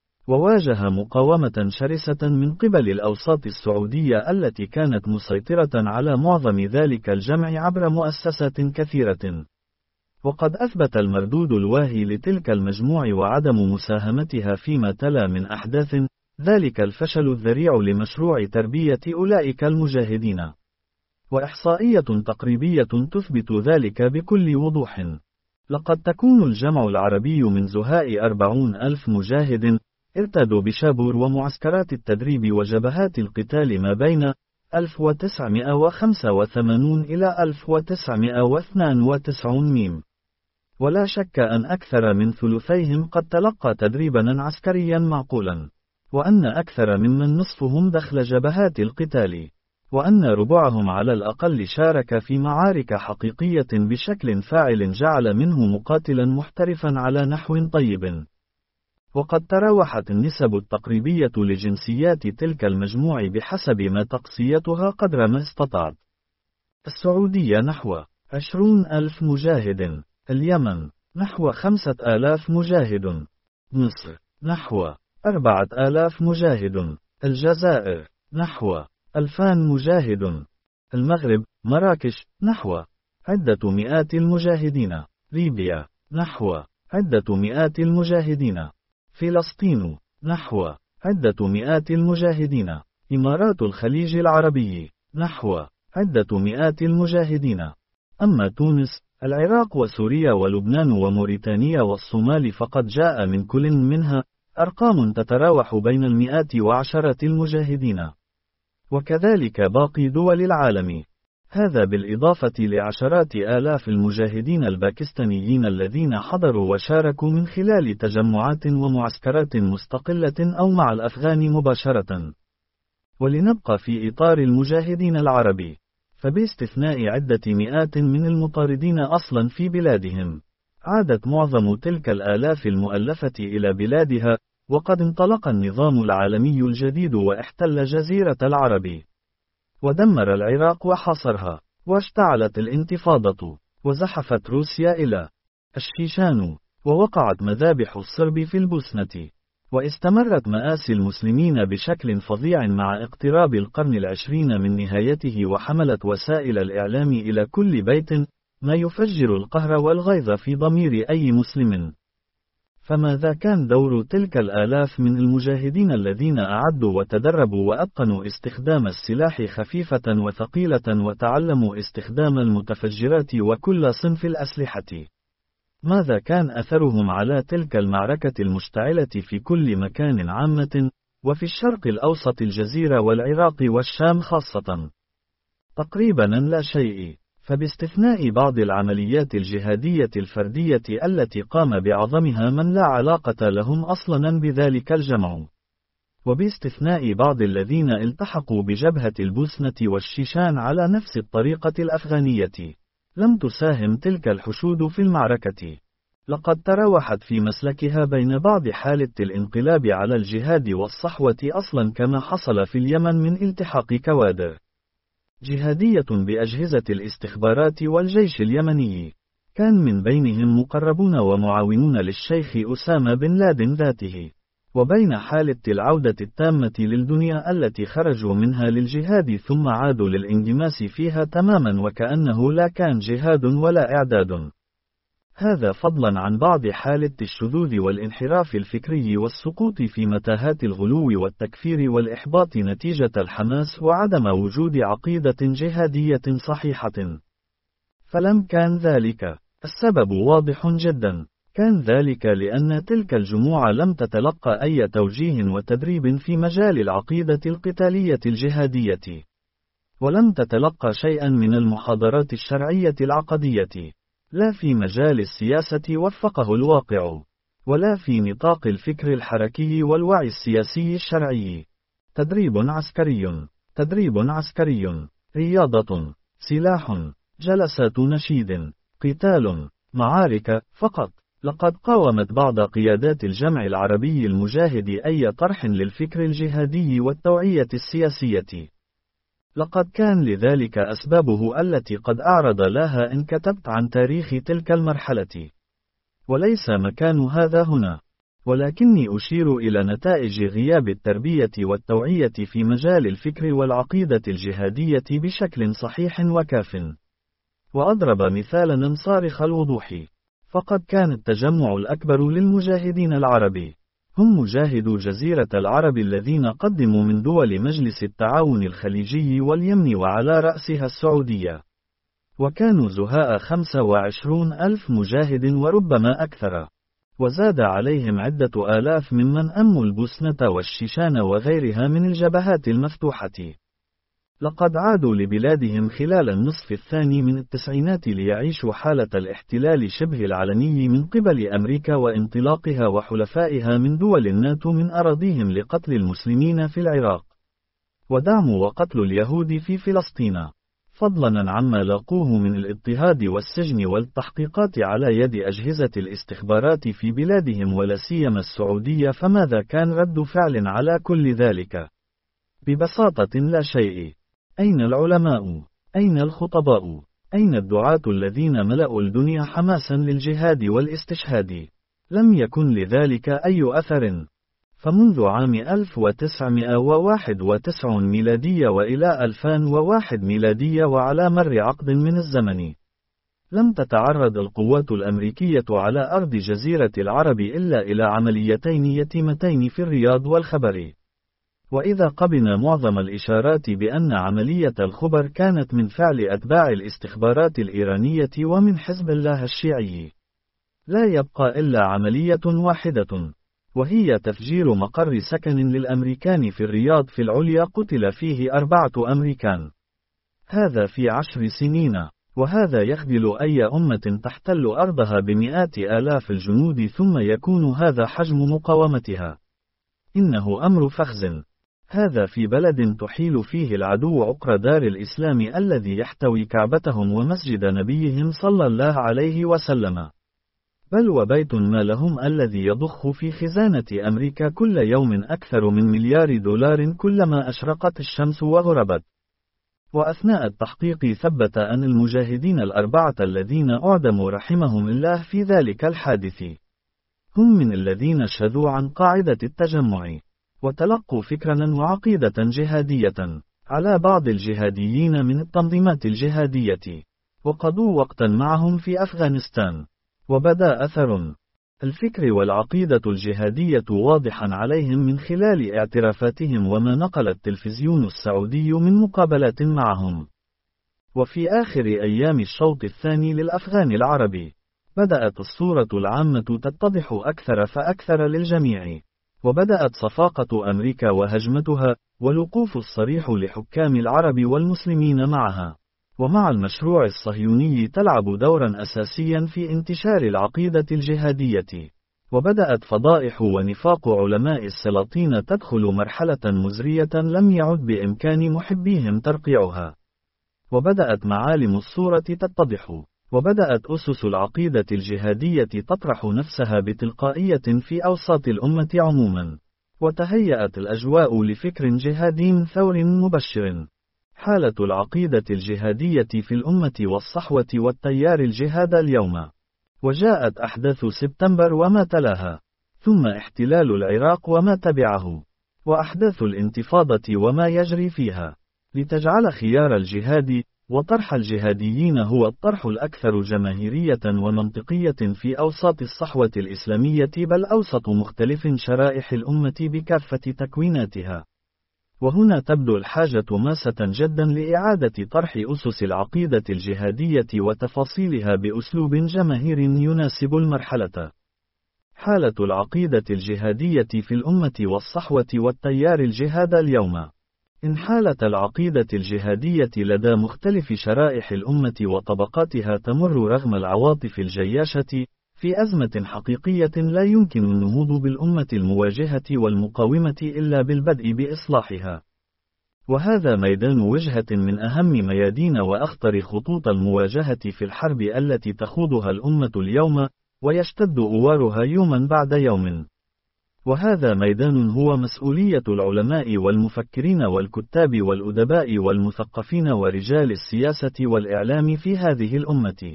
وواجه مقاومة شرسة من قبل الأوساط السعودية التي كانت مسيطرة على معظم ذلك الجمع عبر مؤسسات كثيرة. وقد أثبت المردود الواهي لتلك المجموع وعدم مساهمتها فيما تلا من أحداث ذلك الفشل الذريع لمشروع تربية أولئك المجاهدين. وإحصائية تقريبية تثبت ذلك بكل وضوح. لقد تكون الجمع العربي من زهاء أربعون ألف مجاهد ارتدوا بشابور ومعسكرات التدريب وجبهات القتال ما بين ألف وتسعمائة وخمسة وثمانين إلى ألف وتسعمائة واثنين وتسعين ميم. ولا شك أن أكثر من ثلثيهم قد تلقى تدريبا عسكريا معقولا، وأن أكثر ممن نصفهم دخل جبهات القتال، وأن ربعهم على الأقل شارك في معارك حقيقية بشكل فاعل جعل منه مقاتلا محترفا على نحو طيب. وقد تراوحت النسب التقريبية لجنسيات تلك المجموع بحسب ما تقصيتها قدر ما استطعت. السعودية نحو عشرون ألف مجاهد، اليمن نحو خمسة آلاف مجاهد، مصر نحو أربعة آلاف مجاهد، الجزائر نحو ألفان مجاهد، المغرب مراكش نحو عدة مئات المجاهدين، ليبيا نحو عدة مئات المجاهدين، فلسطين نحو عدة مئات المجاهدين، إمارات الخليج العربي نحو عدة مئات المجاهدين. أما تونس، العراق وسوريا ولبنان وموريتانيا والصومال فقد جاء من كل منها أرقام تتراوح بين المئات وعشرات المجاهدين، وكذلك باقي دول العالم. هذا بالإضافة لعشرات آلاف المجاهدين الباكستانيين الذين حضروا وشاركوا من خلال تجمعات ومعسكرات مستقلة أو مع الأفغان مباشرة. ولنبقى في إطار المجاهدين العربي، فباستثناء عدة مئات من المطاردين أصلا في بلادهم، عادت معظم تلك الآلاف المؤلفة إلى بلادها، وقد انطلق النظام العالمي الجديد واحتل جزيرة العرب، ودمر العراق وحاصرها، واشتعلت الانتفاضة، وزحفت روسيا إلى الشيشان، ووقعت مذابح الصرب في البوسنة، واستمرت مآسي المسلمين بشكل فظيع مع اقتراب القرن العشرين من نهايته، وحملت وسائل الإعلام إلى كل بيت ما يفجر القهر والغيظ في ضمير أي مسلم. فماذا كان دور تلك الآلاف من المجاهدين الذين أعدوا وتدربوا وأتقنوا استخدام السلاح خفيفة وثقيلة وتعلموا استخدام المتفجرات وكل صنف الأسلحة؟ ماذا كان أثرهم على تلك المعركة المشتعلة في كل مكان عامة، وفي الشرق الأوسط الجزيرة والعراق والشام خاصة؟ تقريبا لا شيء، فباستثناء بعض العمليات الجهادية الفردية التي قام بعظمها من لا علاقة لهم أصلا بذلك الجمع، وباستثناء بعض الذين التحقوا بجبهة البوسنة والشيشان على نفس الطريقة الأفغانية، لم تساهم تلك الحشود في المعركة. لقد تراوحت في مسلكها بين بعض حالة الانقلاب على الجهاد والصحوة أصلا، كما حصل في اليمن من التحاق كوادر جهادية بأجهزة الاستخبارات والجيش اليمني، كان من بينهم مقربون ومعاونون للشيخ أسامة بن لادن ذاته، وبين حالة العودة التامة للدنيا التي خرجوا منها للجهاد ثم عادوا للانغماس فيها تماما وكأنه لا كان جهاد ولا إعداد. هذا فضلا عن بعض حالة الشذوذ والانحراف الفكري والسقوط في متاهات الغلو والتكفير والإحباط نتيجة الحماس وعدم وجود عقيدة جهادية صحيحة. فلم كان ذلك. السبب واضح جدا، كان ذلك لأن تلك الجموع لم تتلقى أي توجيه وتدريب في مجال العقيدة القتالية الجهادية، ولم تتلقى شيئا من المحاضرات الشرعية العقدية، لا في مجال السياسة وفقه الواقع، ولا في نطاق الفكر الحركي والوعي السياسي الشرعي. تدريب عسكري، تدريب عسكري، رياضة، سلاح، جلسات نشيد، قتال، معارك، فقط. لقد قاومت بعض قيادات الجمع العربي المجاهد أي طرح للفكر الجهادي والتوعية السياسية. لقد كان لذلك أسبابه التي قد أعرض لها إن كتبت عن تاريخ تلك المرحلة، وليس مكان هذا هنا، ولكني أشير إلى نتائج غياب التربية والتوعية في مجال الفكر والعقيدة الجهادية بشكل صحيح وكاف. وأضرب مثالا صارخ الوضوح، فقد كان التجمع الأكبر للمجاهدين العرب هم مجاهدو جزيرة العرب الذين قدموا من دول مجلس التعاون الخليجي واليمن وعلى رأسها السعودية، وكانوا زهاء خمسة وعشرون ألف مجاهد وربما أكثر، وزاد عليهم عدة آلاف ممن أموا البوسنة والشيشان وغيرها من الجبهات المفتوحة. لقد عادوا لبلادهم خلال النصف الثاني من التسعينات ليعيشوا حالة الاحتلال شبه العلني من قبل أمريكا وانطلاقها وحلفائها من دول الناتو من أراضيهم لقتل المسلمين في العراق، ودعم وقتل اليهود في فلسطين، فضلا عما لاقوه من الاضطهاد والسجن والتحقيقات على يد أجهزة الاستخبارات في بلادهم ولا سيما السعودية. فماذا كان رد فعل على كل ذلك؟ ببساطة لا شيء. أين العلماء؟ أين الخطباء؟ أين الدعاة الذين ملأوا الدنيا حماسا للجهاد والاستشهاد؟ لم يكن لذلك أي أثر. فمنذ عام ألف وتسعمائة وواحد وتسعين ميلادية وإلى ألفين وواحد ميلادية وعلى مر عقد من الزمن، لم تتعرض القوات الأمريكية على أرض جزيرة العرب إلا إلى عمليتين يتيمتين في الرياض والخبر. وإذا قبلنا معظم الإشارات بأن عملية الخبر كانت من فعل أتباع الاستخبارات الإيرانية ومن حزب الله الشيعي، لا يبقى إلا عملية واحدة، وهي تفجير مقر سكن للأمريكان في الرياض في العليا قتل فيه أربعة أمريكان. هذا في عشر سنين، وهذا يخذل أي أمة تحتل أرضها بمئات آلاف الجنود ثم يكون هذا حجم مقاومتها. إنه أمر فخز. هذا في بلد تحيل فيه العدو عقر دار الإسلام الذي يحتوي كعبتهم ومسجد نبيهم صلى الله عليه وسلم، بل وبيت ما لهم الذي يضخ في خزانة أمريكا كل يوم أكثر من مليار دولار كلما أشرقت الشمس وغربت. وأثناء التحقيق ثبت أن المجاهدين الأربعة الذين أعدموا رحمهم الله في ذلك الحادث هم من الذين شذوا عن قاعدة التجمع، وتلقوا فكرا وعقيدة جهادية على بعض الجهاديين من التنظيمات الجهادية، وقضوا وقتا معهم في أفغانستان، وبدا أثر الفكر والعقيدة الجهادية واضحا عليهم من خلال اعترافاتهم وما نقل التلفزيون السعودي من مقابلات معهم. وفي آخر أيام الشوط الثاني للأفغان العربي، بدأت الصورة العامة تتضح أكثر فأكثر للجميع. وبدأت صفاقة أمريكا وهجمتها، والوقوف الصريح لحكام العرب والمسلمين معها ومع المشروع الصهيوني تلعب دورا أساسيا في انتشار العقيدة الجهادية. وبدأت فضائح ونفاق علماء السلاطين تدخل مرحلة مزرية لم يعد بإمكان محبيهم ترقيعها. وبدأت معالم الصورة تتضح، وبدأت أسس العقيدة الجهادية تطرح نفسها بتلقائية في أوساط الأمة عموما، وتهيأت الأجواء لفكر جهادي ثور مبشر. حالة العقيدة الجهادية في الأمة والصحوة والتيار الجهاد اليوم. وجاءت أحداث سبتمبر وما تلاها، ثم احتلال العراق وما تبعه، وأحداث الانتفاضة وما يجري فيها، لتجعل خيار الجهاد وطرح الجهاديين هو الطرح الأكثر جماهيرية ومنطقية في أوساط الصحوة الإسلامية، بل أوسط مختلف شرائح الأمة بكافة تكويناتها. وهنا تبدو الحاجة ماسة جدا لإعادة طرح أسس العقيدة الجهادية وتفاصيلها بأسلوب جماهيري يناسب المرحلة. حالة العقيدة الجهادية في الأمة والصحوة والتيار الجهاد اليوم. إن حالة العقيدة الجهادية لدى مختلف شرائح الأمة وطبقاتها تمر رغم العواطف الجياشة في أزمة حقيقية لا يمكن النهوض بالأمة المواجهة والمقاومة إلا بالبدء بإصلاحها. وهذا ميدان وجهة من أهم ميادين وأخطر خطوط المواجهة في الحرب التي تخوضها الأمة اليوم، ويشتد أوارها يوما بعد يوم. وهذا ميدان هو مسؤولية العلماء والمفكرين والكتاب والأدباء والمثقفين ورجال السياسة والإعلام في هذه الأمة،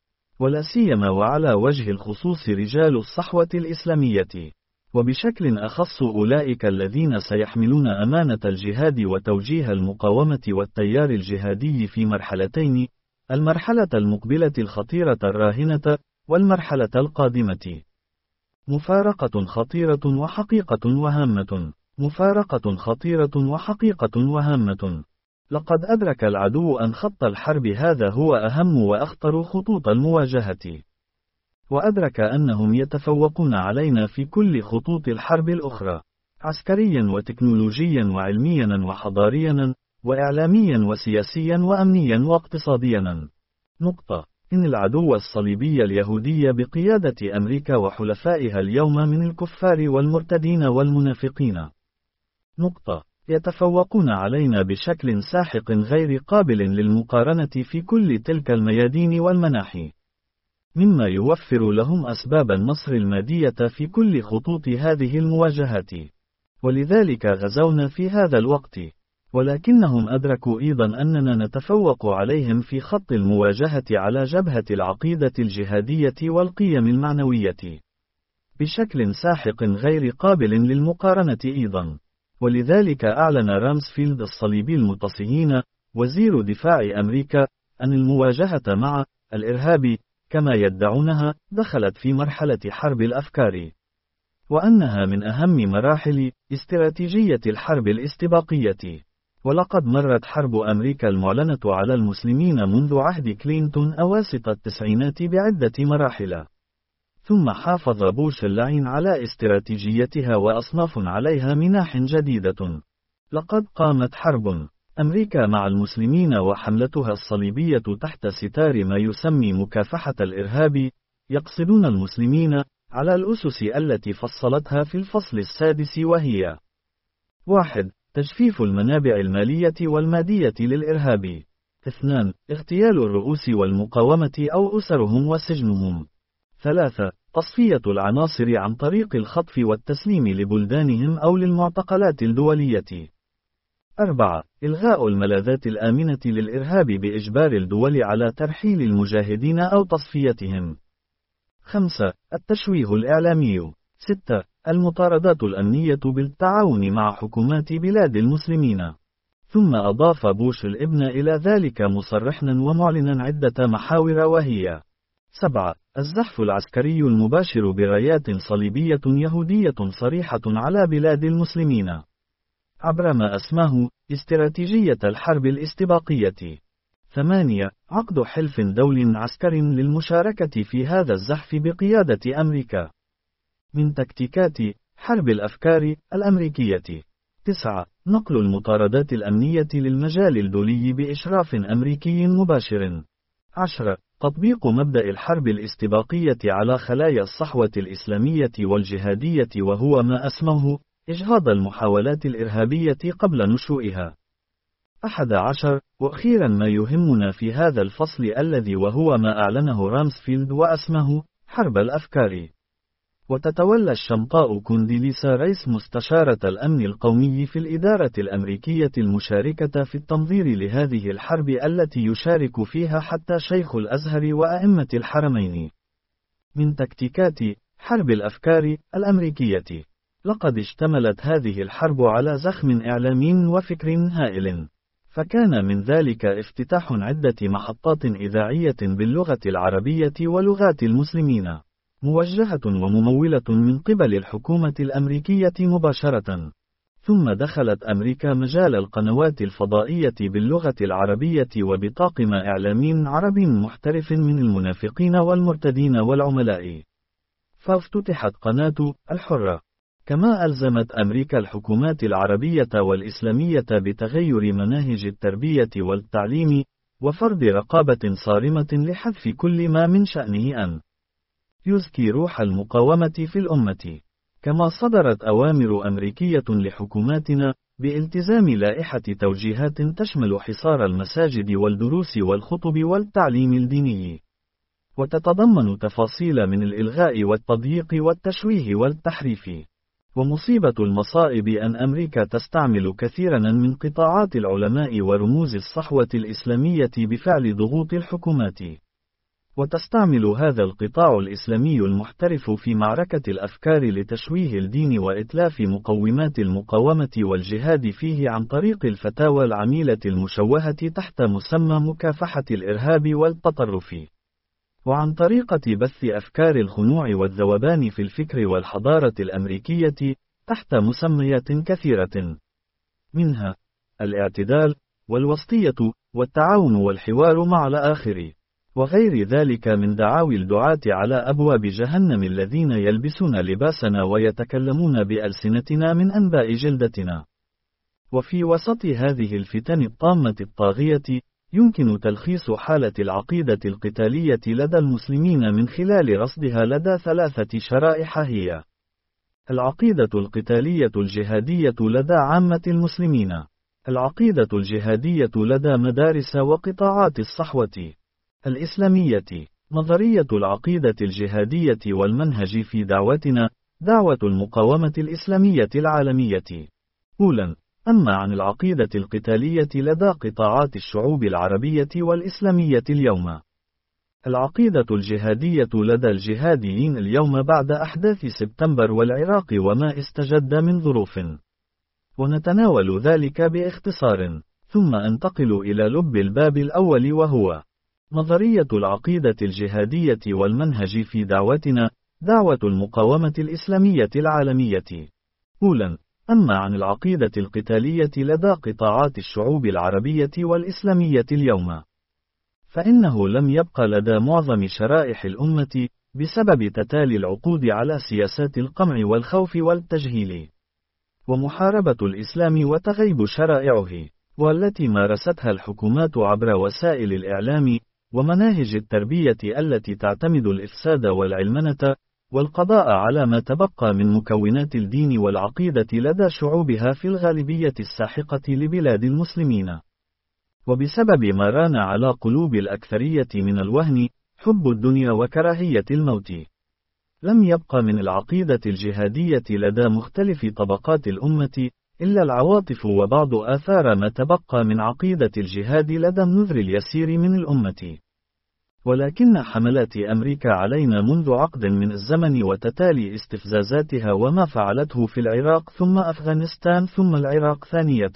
ولا سيما وعلى وجه الخصوص رجال الصحوة الإسلامية، وبشكل أخص أولئك الذين سيحملون أمانة الجهاد وتوجيه المقاومة والتيار الجهادي في مرحلتين: المرحلة المقبلة الخطيرة الراهنة، والمرحلة القادمة. مفارقة خطيرة وحقيقة وهامة. مفارقة خطيرة وحقيقة وهامة. لقد أدرك العدو أن خط الحرب هذا هو أهم وأخطر خطوط المواجهة، وأدرك أنهم يتفوقون علينا في كل خطوط الحرب الأخرى، عسكريا وتكنولوجيا وعلميا وحضاريا وإعلاميا وسياسيا وأمنيا واقتصاديا. نقطة. إن العدو الصليبي اليهودي بقيادة أمريكا وحلفائها اليوم من الكفار والمرتدين والمنافقين. نقطة. يتفوقون علينا بشكل ساحق غير قابل للمقارنة في كل تلك الميادين والمناحي، مما يوفر لهم أسباب النصر المادية في كل خطوط هذه المواجهات. ولذلك غزونا في هذا الوقت، ولكنهم أدركوا أيضا أننا نتفوق عليهم في خط المواجهة على جبهة العقيدة الجهادية والقيم المعنوية بشكل ساحق غير قابل للمقارنة أيضا. ولذلك أعلن رامسفيلد الصليبي المتصهين وزير دفاع أمريكا أن المواجهة مع الإرهاب كما يدعونها دخلت في مرحلة حرب الأفكار، وأنها من أهم مراحل استراتيجية الحرب الاستباقية. ولقد مرت حرب أمريكا المعلنة على المسلمين منذ عهد كلينتون أواسط التسعينات بعدة مراحل، ثم حافظ بوش اللعين على استراتيجيتها وأصناف عليها مناح جديدة. لقد قامت حرب أمريكا مع المسلمين وحملتها الصليبية تحت ستار ما يسمي مكافحة الإرهاب، يقصدون المسلمين على الأسس التي فصلتها في الفصل السادس، وهي: واحد. تجفيف المنابع المالية والمادية للإرهاب. اثنان. اغتيال الرؤوس والمقاومة أو أسرهم وسجنهم. ثلاثة. تصفية العناصر عن طريق الخطف والتسليم لبلدانهم أو للمعتقلات الدولية. أربعة. إلغاء الملاذات الآمنة للإرهاب بإجبار الدول على ترحيل المجاهدين أو تصفيتهم. خمسة. التشويه الإعلامي. ستة. المطاردات الأمنية بالتعاون مع حكومات بلاد المسلمين. ثم أضاف بوش الابن إلى ذلك مصرحا ومعلنا عدة محاور، وهي: سبعة. الزحف العسكري المباشر برايات صليبية يهودية صريحة على بلاد المسلمين عبر ما أسماه استراتيجية الحرب الاستباقية. ثمانية. عقد حلف دولي عسكري للمشاركة في هذا الزحف بقيادة أمريكا. من تكتيكات حرب الأفكار الأمريكية. تسعة. نقل المطاردات الأمنية للمجال الدولي بإشراف أمريكي مباشر. عشرة. تطبيق مبدأ الحرب الاستباقية على خلايا الصحوة الإسلامية والجهادية، وهو ما أسموه إجهاض المحاولات الإرهابية قبل نشوئها. أحد عشر. وأخيرا ما يهمنا في هذا الفصل الذي وهو ما أعلنه رامسفيلد وأسمه حرب الأفكار. وتتولى الشمطاء كونديليسا رئيس مستشارة الأمن القومي في الإدارة الأمريكية المشاركة في التنظير لهذه الحرب التي يشارك فيها حتى شيخ الأزهر وأئمة الحرمين. من تكتيكات حرب الأفكار الأمريكية. لقد اشتملت هذه الحرب على زخم إعلامي وفكر هائل، فكان من ذلك افتتاح عدة محطات إذاعية باللغة العربية ولغات المسلمين، موجهة وممولة من قبل الحكومة الأمريكية مباشرة. ثم دخلت أمريكا مجال القنوات الفضائية باللغة العربية وبطاقم إعلامي عربي محترف من المنافقين والمرتدين والعملاء. فافتتحت قناة الحرة. كما ألزمت أمريكا الحكومات العربية والإسلامية بتغير مناهج التربية والتعليم، وفرض رقابة صارمة لحذف كل ما من شأنه أن يزكي روح المقاومة في الأمة. كما صدرت أوامر أمريكية لحكوماتنا بالتزام لائحة توجيهات تشمل حصار المساجد والدروس والخطب والتعليم الديني، وتتضمن تفاصيل من الإلغاء والتضييق والتشويه والتحريف. ومصيبة المصائب أن أمريكا تستعمل كثيرا من قطاعات العلماء ورموز الصحوة الإسلامية بفعل ضغوط الحكومات، وتستعمل هذا القطاع الإسلامي المحترف في معركة الأفكار لتشويه الدين وإتلاف مقومات المقاومة والجهاد فيه عن طريق الفتاوى العميلة المشوهة تحت مسمى مكافحة الإرهاب والتطرف، وعن طريقة بث أفكار الخنوع والذوبان في الفكر والحضارة الأمريكية تحت مسميات كثيرة، منها الاعتدال والوسطية والتعاون والحوار مع الآخر، وغير ذلك من دعاوي الدعاة على أبواب جهنم الذين يلبسون لباسنا ويتكلمون بألسنتنا من أنباء جلدتنا. وفي وسط هذه الفتن الطامة الطاغية، يمكن تلخيص حالة العقيدة القتالية لدى المسلمين من خلال رصدها لدى ثلاثة شرائح هي: العقيدة القتالية الجهادية لدى عامة المسلمين، العقيدة الجهادية لدى مدارس وقطاعات الصحوة الإسلامية، نظرية العقيدة الجهادية والمنهج في دعوتنا، دعوة المقاومة الإسلامية العالمية. أولاً، أما عن العقيدة القتالية لدى قطاعات الشعوب العربية والإسلامية اليوم. العقيدة الجهادية لدى الجهاديين اليوم بعد أحداث سبتمبر والعراق وما استجد من ظروف، ونتناول ذلك باختصار، ثم أنتقل إلى لب الباب الأول وهو نظرية العقيدة الجهادية والمنهج في دعوتنا، دعوة المقاومة الإسلامية العالمية. أولاً، أما عن العقيدة القتالية لدى قطاعات الشعوب العربية والإسلامية اليوم، فإنه لم يبق لدى معظم شرائح الأمة بسبب تتالي العقود على سياسات القمع والخوف والتجهيل، ومحاربة الإسلام وتغيب شرائعه، والتي مارستها الحكومات عبر وسائل الإعلام ومناهج التربية التي تعتمد الإفساد والعلمنة، والقضاء على ما تبقى من مكونات الدين والعقيدة لدى شعوبها في الغالبية الساحقة لبلاد المسلمين. وبسبب ما ران على قلوب الأكثرية من الوهن، حب الدنيا وكراهية الموت، لم يبق من العقيدة الجهادية لدى مختلف طبقات الأمة إلا العواطف وبعض آثار ما تبقى من عقيدة الجهاد لدى النذر اليسير من الأمة. ولكن حملات أمريكا علينا منذ عقد من الزمن وتتالي استفزازاتها وما فعلته في العراق ثم أفغانستان ثم العراق ثانية،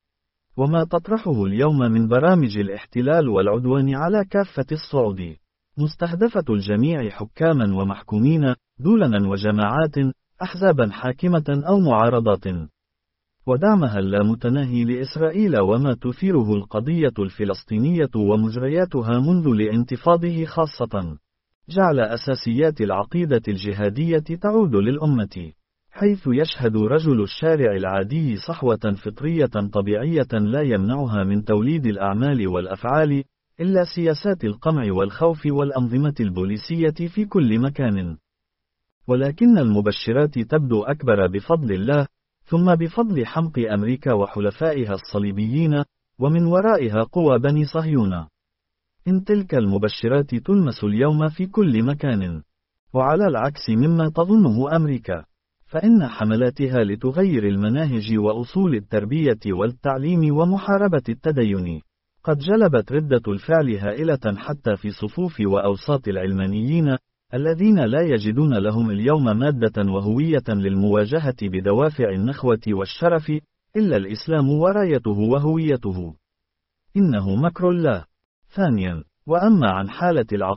وما تطرحه اليوم من برامج الاحتلال والعدوان على كافة الصعود، مستهدفة الجميع حكاما ومحكومين، دولنا وجماعات، أحزابا حاكمة أو معارضات. ودعمها اللامتناهي لإسرائيل وما تثيره القضية الفلسطينية ومجرياتها منذ الانتفاضة خاصة، جعل أساسيات العقيدة الجهادية تعود للأمة، حيث يشهد رجل الشارع العادي صحوة فطرية طبيعية لا يمنعها من توليد الأعمال والأفعال، إلا سياسات القمع والخوف والأنظمة البوليسية في كل مكان. ولكن المبشرات تبدو أكبر بفضل الله، ثم بفضل حمق أمريكا وحلفائها الصليبيين، ومن ورائها قوى بني صهيون. إن تلك المبشرات تلمس اليوم في كل مكان، وعلى العكس مما تظنه أمريكا، فإن حملاتها لتغير المناهج وأصول التربية والتعليم ومحاربة التدين قد جلبت ردة الفعل هائلة حتى في صفوف وأوساط العلمانيين، الذين لا يجدون لهم اليوم مادة وهوية للمواجهة بدوافع النخوة والشرف، إلا الإسلام ورايته وهويته. إنه مكر الله. ثانيا، وأما عن حالة العقيدة